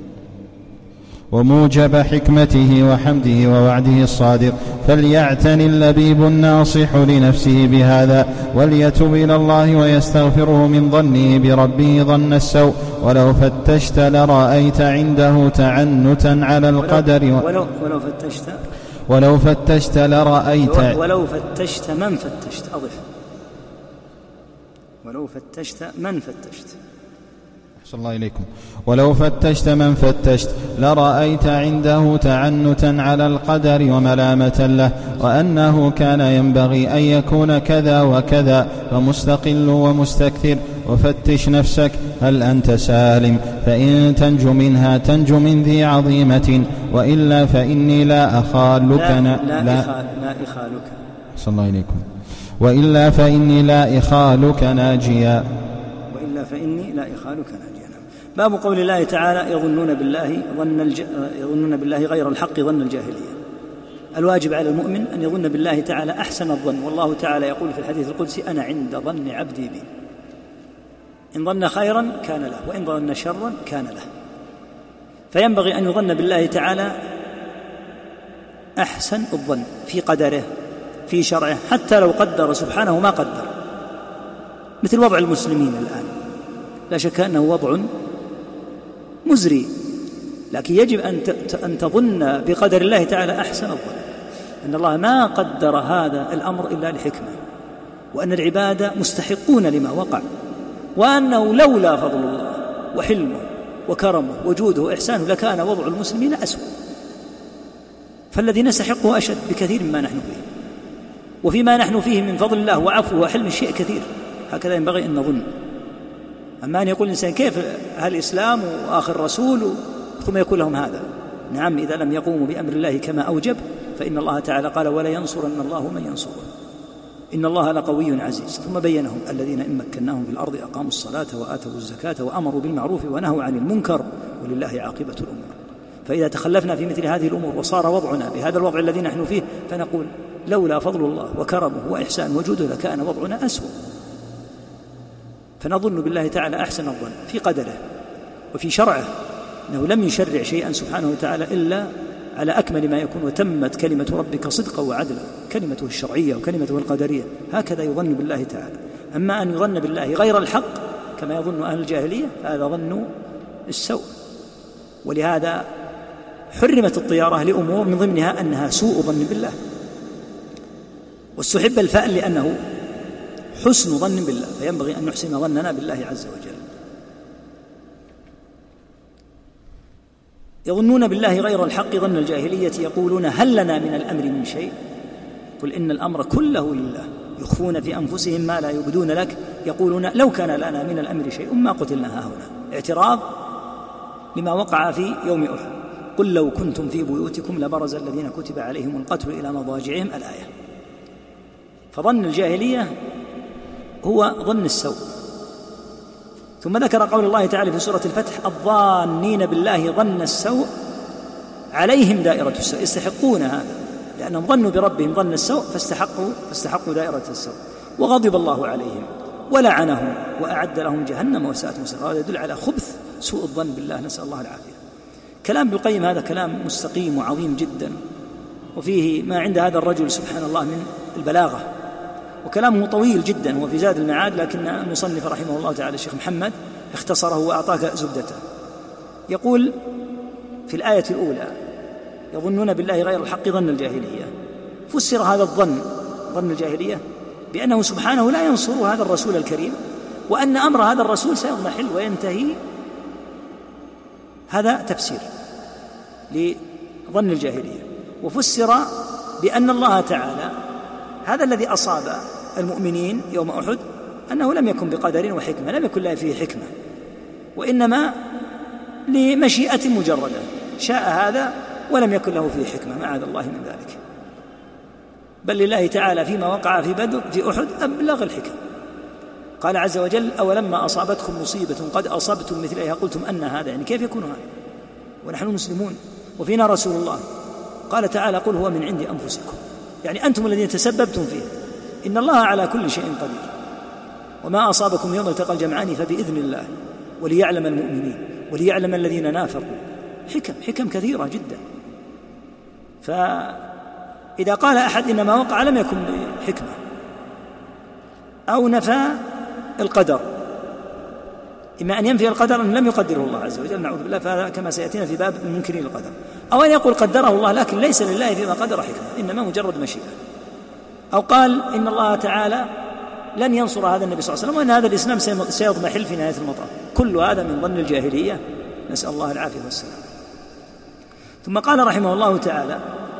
وموجب حكمته وحمده ووعده الصادق. فليعتن اللبيب الناصح لنفسه بهذا، وليتب إلى الله ويستغفره من ظنه بربه ظن السوء. ولو فتشت لرأيت عنده تعنتا على القدر ولو, ولو فتشت ولو فتشت لرأيت ولو فتشت من فتشت أضف ولو فتشت من فتشت أحسن الله إليكم ولو فتشت من فتشت لرأيت عنده تعنتا على القدر وملامة له، وأنه كان ينبغي أن يكون كذا وكذا، فمستقل ومستكثر. وفتش نفسك هل أنت سالم، فإن تنجو منها تنجو من ذي عظيمة، وإلا فإني لا أخالك لا, لا, لا, لا إخالك أحسن الله إليكم وإلا فإني لا إخالك ناجيا وإلا فإني لا إخالك ناجيا. باب قول الله تعالى: يظنون بالله ظن الج... يظنون بالله غير الحق ظن الجاهلية. الواجب على المؤمن أن يظن بالله تعالى أحسن الظن، والله تعالى يقول في الحديث القدسي: أنا عند ظن عبدي بي، إن ظن خيرا كان له وإن ظن شرا كان له. فينبغي أن يظن بالله تعالى أحسن الظن في قدره في شرعه، حتى لو قدر سبحانه ما قدر، مثل وضع المسلمين الآن، لا شك أنه وضع مزري، لكن يجب أن تظن بقدر الله تعالى أحسن الظن، أن الله ما قدر هذا الأمر إلا لحكمة، وأن العباد مستحقون لما وقع، وأنه لولا فضل الله وحلمه وكرمه وجوده وإحسانه لكان وضع المسلمين أسوأ. فالذي نستحقه أشد بكثير مما نحن فيه، وفيما نحن فيه من فضل الله وعفوه وحلم الشيء كثير. هكذا ينبغي أن نظن. أما أن يقول الإنسان كيف هالإسلام وآخر رسول ثم يقول لهم هذا؟ نعم، إذا لم يقوموا بأمر الله كما أوجب، فإن الله تعالى قال: ولا ينصرن الله من ينصره إن الله لقوي عزيز. ثم بينهم: الذين إن مكناهم في الأرض أقاموا الصلاة وآتوا الزكاة وأمروا بالمعروف ونهوا عن المنكر ولله عاقبة الأمور. فإذا تخلفنا في مثل هذه الأمور وصار وضعنا بهذا الوضع الذي نحن فيه، فنقول: لولا فضل الله وكرمه وإحسان وجوده لكان وضعنا أسوأ. فنظن بالله تعالى أحسن الظن في قدره وفي شرعه، أنه لم يشرع شيئا سبحانه وتعالى إلا على أكمل ما يكون، وتمت كلمة ربك صدقا وعدلا، كلمته الشرعية وكلمته القدرية. هكذا يظن بالله تعالى. أما أن يظن بالله غير الحق كما يظن أهل الجاهلية فهذا ظن السوء. ولهذا حرمت الطيارة لأمور من ضمنها أنها سوء ظن بالله، واستحب الفأل لأنه حسن ظن بالله، فينبغي أن نحسن ظننا بالله عز وجل. يظنون بالله غير الحق ظن الجاهلية يقولون هل لنا من الأمر من شيء؟ قل إن الأمر كله لله، يخفون في أنفسهم ما لا يبدون لك، يقولون لو كان لنا من الأمر شيء ما قتلنا هاهنا. اعتراض لما وقع في يوم أحد. قل لو كنتم في بيوتكم لبرز الذين كتب عليهم القتل إلى مضاجعهم الآية. فظن الجاهلية هو ظن السوء. ثم ذكر قول الله تعالى في سورة الفتح الظانين بالله ظن السوء عليهم دائرة السوء، يستحقون هذا لأنهم ظنوا بربهم ظن السوء فاستحقوا, فاستحقوا دائرة السوء، وغضب الله عليهم ولعنهم وأعد لهم جهنم وساءت مصيرا. هذا يدل على خبث سوء الظن بالله، نسأل الله العافية. كلام ابن القيم هذا كلام مستقيم وعظيم جدا، وفيه ما عند هذا الرجل سبحان الله من البلاغة، وكلامه طويل جدا وفي زاد المعاد، لكن المصنف رحمه الله تعالى الشيخ محمد اختصره وأعطاك زبدته. يقول في الآية الأولى يظنون بالله غير الحق ظن الجاهلية، فسر هذا الظن ظن الجاهلية بأنه سبحانه لا ينصر هذا الرسول الكريم، وأن أمر هذا الرسول سيضمحل وينتهي. هذا تفسير لظن الجاهلية. وفسر بأن الله تعالى هذا الذي أصاب المؤمنين يوم أحد أنه لم يكن بقدر وحكمة، لم يكن له فيه حكمة، وإنما لمشيئة مجردة، شاء هذا ولم يكن له فيه حكمة، معاذ الله من ذلك. بل لله تعالى فيما وقع في بدر في أحد أبلغ الحكم. قال عز وجل أولما أصابتكم مصيبة قد أصبتم مثلها قلتم أن هذا، يعني كيف يكون هذا ونحن مسلمون وفينا رسول الله؟ قال تعالى قل هو من عند أنفسكم، يعني أنتم الذين تسببتم فيه، إن الله على كل شيء قدير. وما أصابكم يوم التقى الجمعان فبإذن الله وليعلم المؤمنين وليعلم الذين نافقوا. حكم حكم كثيرة جدا. فإذا قال أحد إنما وقع لم يكن حكمة أو نفى القدر، إما أن ينفي القدر أن لم يقدره الله عز وجل، نعوذ بالله، فهذا كما سيأتينا في باب المنكرين القدر، أو أن يقول قدره الله لكن ليس لله فيما قدر حكمة، إنما مجرد مشيئة، أو قال إن الله تعالى لن ينصر هذا النبي صلى الله عليه وسلم وأن هذا الإسلام سيضمحل في نهاية المطاف. كل هذا من ظن الجاهلية، نسأل الله العافية والسلام. ثم قال رحمه الله تعالى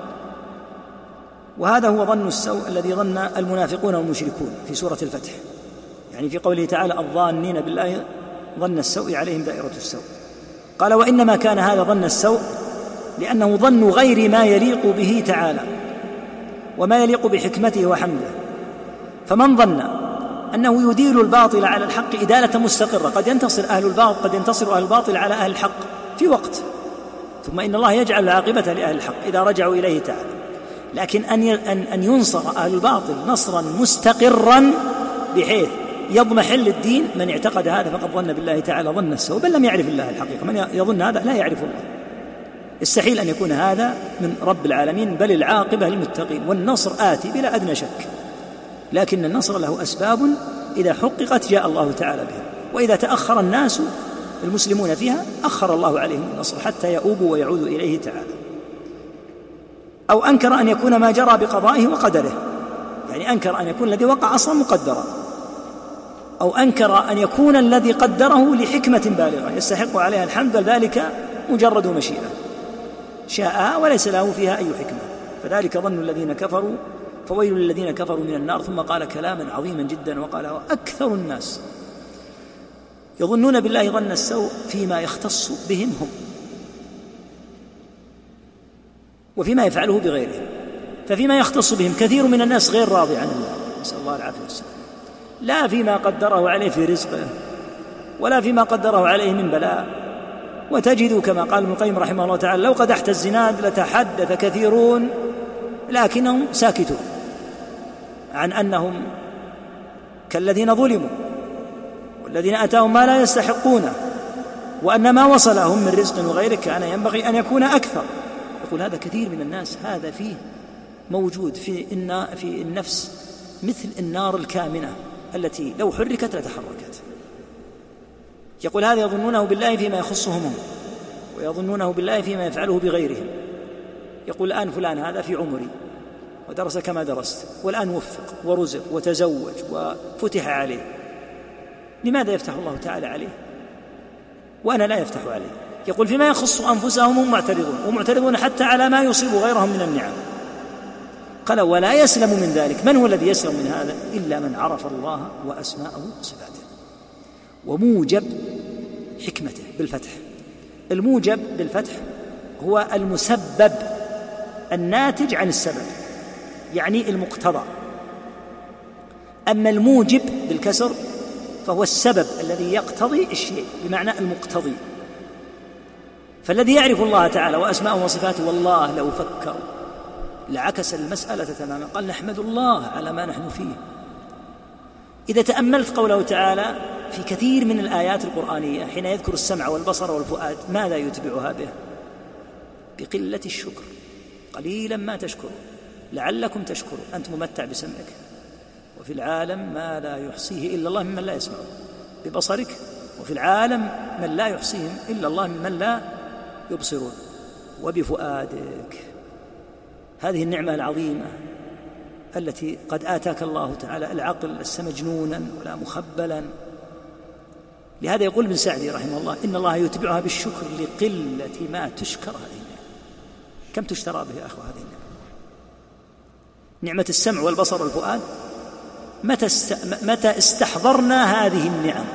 وهذا هو ظن السوء الذي ظن المنافقون والمشركون في سورة الفتح، يعني في قوله تعالى الظانين بالله ظن السوء عليهم دائرة السوء. قال وإنما كان هذا ظن السوء لأنه ظن غير ما يليق به تعالى وما يليق بحكمته وحمده. فمن ظن أنه يديل الباطل على الحق إدالة مستقرة، قد ينتصر أهل الباطل قد ينتصر أهل الباطل على أهل الحق في وقت، ثم إن الله يجعل العاقبة لأهل الحق إذا رجعوا إليه تعالى. لكن أن أن ينصر أهل الباطل نصرا مستقرا بحيث يضمحل الدين، من اعتقد هذا فقد ظن بالله تعالى ظن السوء، بل لم يعرف الله الحقيقة. من يظن هذا لا يعرف الله. يستحيل أن يكون هذا من رب العالمين، بل العاقبة للمتقين، والنصر آتي بلا أدنى شك، لكن النصر له أسباب إذا حققت جاء الله تعالى بها، وإذا تأخر الناس المسلمون فيها أخر الله عليهم النصر حتى يؤوبوا ويعودوا إليه تعالى. أو أنكر أن يكون ما جرى بقضائه وقدره، يعني أنكر أن يكون الذي وقع أصلا مقدرا، أو أنكر أن يكون الذي قدره لحكمة بالغة يستحق عليها الحمد، ذلك مجرد مشيئة شاء وليس له فيها أي حكمة، فذلك ظن الذين كفروا فويل للذين كفروا من النار. ثم قال كلاما عظيما جدا وقال أكثر الناس يظنون بالله ظن السوء فيما يختص بهم هم وفيما يفعله بغيرهم. ففيما يختص بهم كثير من الناس غير راضي عن الله، نسأل الله العافية والسلام، لا فيما قدره عليه في رزقه ولا فيما قدره عليه من بلاء. وتجد كما قال ابن القيم رحمه الله تعالى لو قدحت الزناد لتحدث كثيرون لكنهم ساكتون عن أنهم كالذين ظلموا والذين أتاهم ما لا يستحقونه، وأن ما وصلهم من رزق وغيره كان ينبغي أن يكون أكثر. يقول هذا كثير من الناس، هذا فيه موجود في في النفس مثل النار الكامنة التي لو حركت لتحركت. يقول هذا يظنونه بالله فيما يخصهم هم ويظنونه بالله فيما يفعله بغيرهم. يقول الآن فلان هذا في عمري ودرس كما درست، والآن وفق ورزق وتزوج وفتح عليه، لماذا يفتح الله تعالى عليه وأنا لا يفتح عليه؟ يقول فيما يخص أنفسهم هم معترضون، ومعترضون حتى على ما يصيب غيرهم من النعم. قال ولا يسلم من ذلك، من هو الذي يسلم من هذا؟ إلا من عرف الله وأسماءه وصفاته. وموجب حكمته بالفتح، الموجب بالفتح هو المسبب الناتج عن السبب، يعني المقتضى. أما الموجب بالكسر فهو السبب الذي يقتضي الشيء، بمعنى المقتضي. فالذي يعرف الله تعالى وأسماءه وصفاته والله لو فكر لعكس المسألة تماما، قال نحمد الله على ما نحن فيه. إذا تأملت قوله تعالى في كثير من الآيات القرآنية حين يذكر السمع والبصر والفؤاد، ماذا يتبعها به؟ بقلة الشكر، قليلا ما تشكرون لعلكم تشكرون. أنت ممتع بسمعك، وفي العالم ما لا يحصيه إلا الله ممن لا يسمع، ببصرك، وفي العالم من لا يحصيهم إلا الله ممن لا يبصرون، وبفؤادك. هذه النعمة العظيمة التي قد آتاك الله تعالى العقل لست مجنونا ولا مخبلا. لهذا يقول ابن سعدي رحمه الله إن الله يتبعها بالشكر لقلة ما تشكر هذه النعمة. كم تشترى به يا أخوة هذه النعمة؟ نعمة السمع والبصر والفؤاد، متى, است... متى استحضرنا هذه النعم؟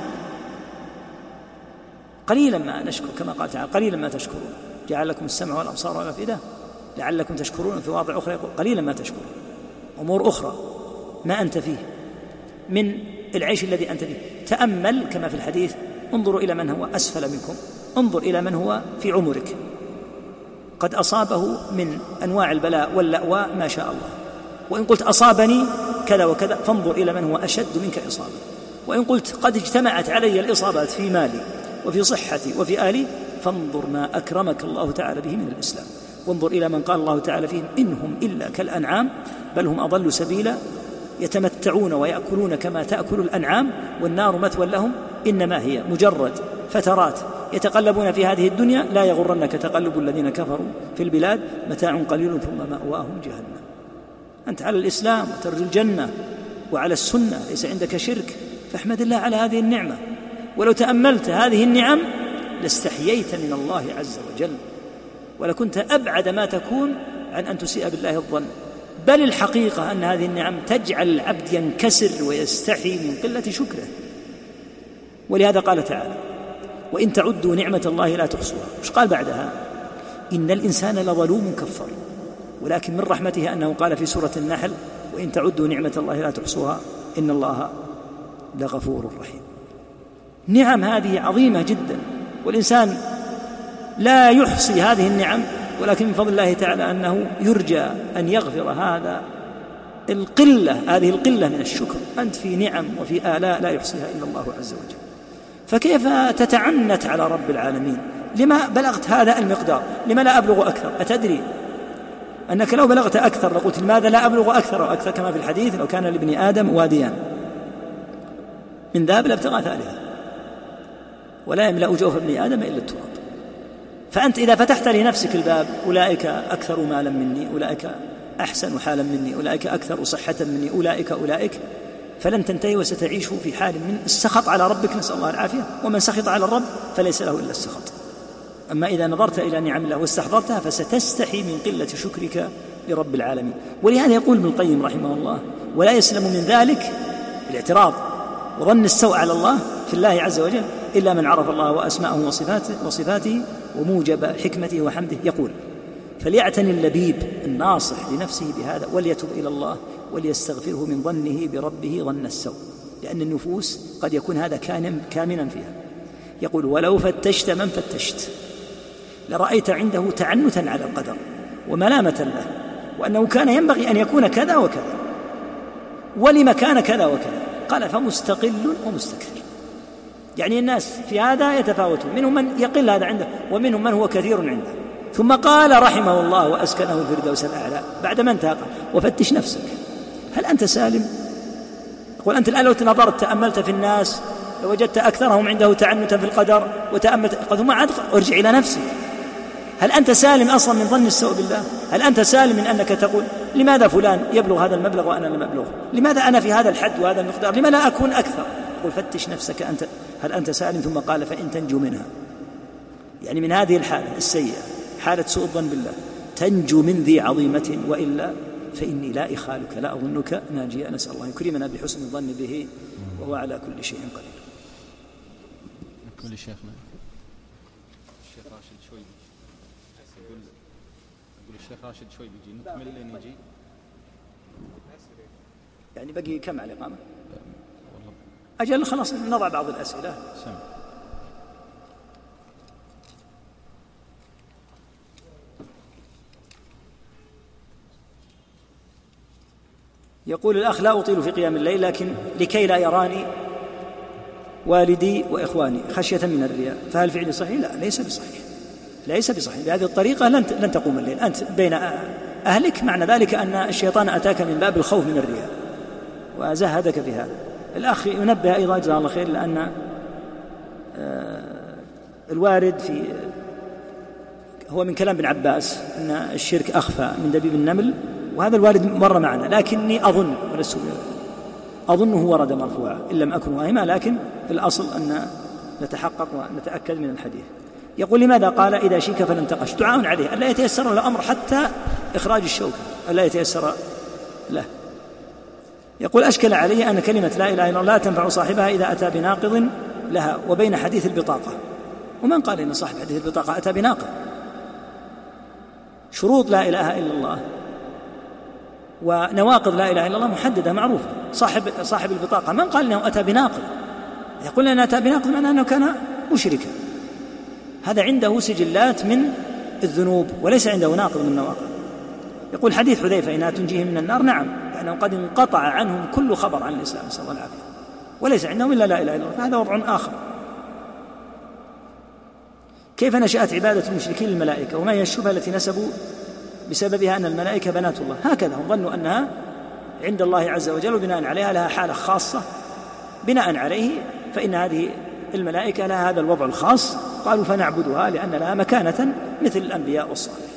قليلا ما نشكر، كما قال تعالى قليلا ما تشكرون، جعل لكم السمع والأبصار والأفئدة لعلكم تشكرون. في واضع أخرى يقول قليلا ما تشكرون. أمور أخرى ما أنت فيه من العيش الذي أنت فيه. تأمل كما في الحديث انظروا إلى من هو أسفل منكم، انظر إلى من هو في عمرك قد أصابه من أنواع البلاء واللأواء ما شاء الله. وإن قلت أصابني كذا وكذا فانظر إلى من هو أشد منك إصابة. وإن قلت قد اجتمعت علي الإصابات في مالي وفي صحتي وفي آلي فانظر ما أكرمك الله تعالى به من الإسلام. وانظر إلى من قال الله تعالى فيهم إنهم إلا كالأنعام بل هم أضل سبيلا يتمتعون ويأكلون كما تأكل الأنعام والنار مثوى لهم إنما هي مجرد فترات يتقلبون في هذه الدنيا لا يغرنك تقلب الذين كفروا في البلاد متاع قليل ثم مأواهم جهنم. أنت على الإسلام وترجو الجنة وعلى السنة ليس عندك شرك، فاحمد الله على هذه النعمة. ولو تأملت هذه النعم لاستحييت من الله عز وجل، ولكنت أبعد ما تكون عن أن تسيء بالله الظن. بل الحقيقة أن هذه النعم تجعل العبد ينكسر ويستحي من قلة شكره. ولهذا قال تعالى وإن تعدوا نعمة الله لا تحصوها. وش قال بعدها؟ إن الإنسان لظلوم كفار. ولكن من رحمته أنه قال في سورة النحل وإن تعدوا نعمة الله لا تحصوها إن الله لغفور رحيم. نعم هذه عظيمة جدا، والإنسان لا يحصي هذه النعم، ولكن من فضل الله تعالى أنه يرجى أن يغفر هذا القلة هذه القلة من الشكر. أنت في نعم وفي آلاء لا يحصيها إلا الله عز وجل، فكيف تتعنت على رب العالمين؟ لما بلغت هذا المقدار؟ لما لا أبلغ أكثر؟ أتدري أنك لو بلغت أكثر لقلت لماذا لا أبلغ أكثر وأكثر؟ كما في الحديث لو كان لابن آدم واديان من ذهب لابتغى ثالثا ولا يملأ جوف ابن آدم إلا التراب. فأنت إذا فتحت لنفسك الباب أولئك أكثر مالا مني، أولئك أحسن حالا مني، أولئك أكثر صحة مني، أولئك أولئك فلن تنتهي وستعيش في حال من السخط على ربك، نسأل الله العافية. ومن سخط على الرب فليس له إلا السخط. أما إذا نظرت إلى نعم الله واستحضرتها فستستحي من قلة شكرك لرب العالمين. ولهذا يقول ابن القيم رحمه الله ولا يسلم من ذلك الاعتراض وظن السوء على الله في الله عز وجل إلا من عرف الله وأسماءه وصفاته, وصفاته وموجب حكمته وحمده. يقول فليعتني اللبيب الناصح لنفسه بهذا وليتب إلى الله وليستغفره من ظنه بربه ظن السوء، لأن النفوس قد يكون هذا كامنا فيها. يقول ولو فتشت من فتشت لرأيت عنده تعنتا على القدر وملامة له، وأنه كان ينبغي أن يكون كذا وكذا ولما كان كذا وكذا. قال فمستقل ومستكثر، يعني الناس في هذا يتفاوتون، منهم من يقل هذا عنده ومنهم من هو كثير عنده. ثم قال رحمه الله وأسكنه الفردوس الأعلى بعد ما انتهى وفتش نفسك هل أنت سالم؟ يقول أنت الآن لو نظرت تأملت في الناس لو وجدت أكثرهم عنده تعنتا في القدر وتأملت ثم عاد ارجع إلى نفسك هل أنت سالم أصلا من ظن السوء بالله؟ هل أنت سالم من أنك تقول لماذا فلان يبلغ هذا المبلغ وأنا لم أبلغه؟ لماذا أنا في هذا الحد وهذا المقدار؟ لما لا أكون أكثر؟ قل فتش نفسك أنت، هل أنت سالم؟ ثم قال فإن تنجو منها، يعني من هذه الحالة السيئة، حالة سوء الظن بالله، تنجو من ذي عظيمة، وإلا فإني لا إخالك، لا أظنك ناجيا. نسأل الله يكرمنا بحسن الظن به، وهو على كل شيء قدير. نكمل شيخنا. الشيخ راشد شوي يقول يقول الشيخ راشد شوي بيجي نكمل لين يجي. يعني بقي كم على الإقامة؟ أجل خلاص نضع بعض الأسئلة. سم. يقول الأخ لا أطيل في قيام الليل، لكن لكي لا يراني والدي وإخواني خشية من الرياء، فهل فعلي صحيح؟ لا، ليس بصحيح، ليس بصحيح. بهذه الطريقة لن لن تقوم الليل، أنت بين أهلك، معنى ذلك أن الشيطان أتاك من باب الخوف من الرياء وزهدك في هذا. الأخ ينبه أيضا جزاه الله خير، لأن الوارد في هو من كلام ابن عباس أن الشرك أخفى من دبيب النمل، وهذا الوارد مر معنا، لكني أظن ولست أظنه ورد مرفوعا إن لم أكن واهما، لكن في الأصل أن نتحقق ونتأكد من الحديث. يقول لماذا قال إذا شيك فلانتقش؟ دعاء عليه ألا يتيسر له الأمر حتى إخراج الشوكة، ألا يتيسر له. يقول أشكل علي أن كلمة لا إله إلا الله لا تنفع صاحبها إذا أتى بناقض لها، وبين حديث البطاقة. ومن قال إن صاحب حديث البطاقة أتى بناقض؟ شروط لا إله إلا الله ونواقض لا إله إلا الله محددة معروفة. صاحب صاحب البطاقة من قال إنه أتى بناقض؟ يقول لنا أتى بناقض معناه أنه كان مشركا، هذا عنده سجلات من الذنوب وليس عنده ناقض من النواقض. يقول حديث حذيفة إنها تنجيهم من النار، نعم، لأنه قد انقطع عنهم كل خبر عن الإسلام نسأل الله العافية، وليس عندهم إلا لا إله إلا الله، فهذا وضع آخر. كيف نشأت عبادة المشركين للملائكة، وما هي الشبهة التي نسبوا بسببها أن الملائكة بنات الله؟ هكذا هم ظنوا أنها عند الله عز وجل، وبناء عليها لها حالة خاصة، بناء عليه فإن هذه الملائكة لها هذا الوضع الخاص، قالوا فنعبدها لأن لها مكانة مثل الأنبياء والصالحين.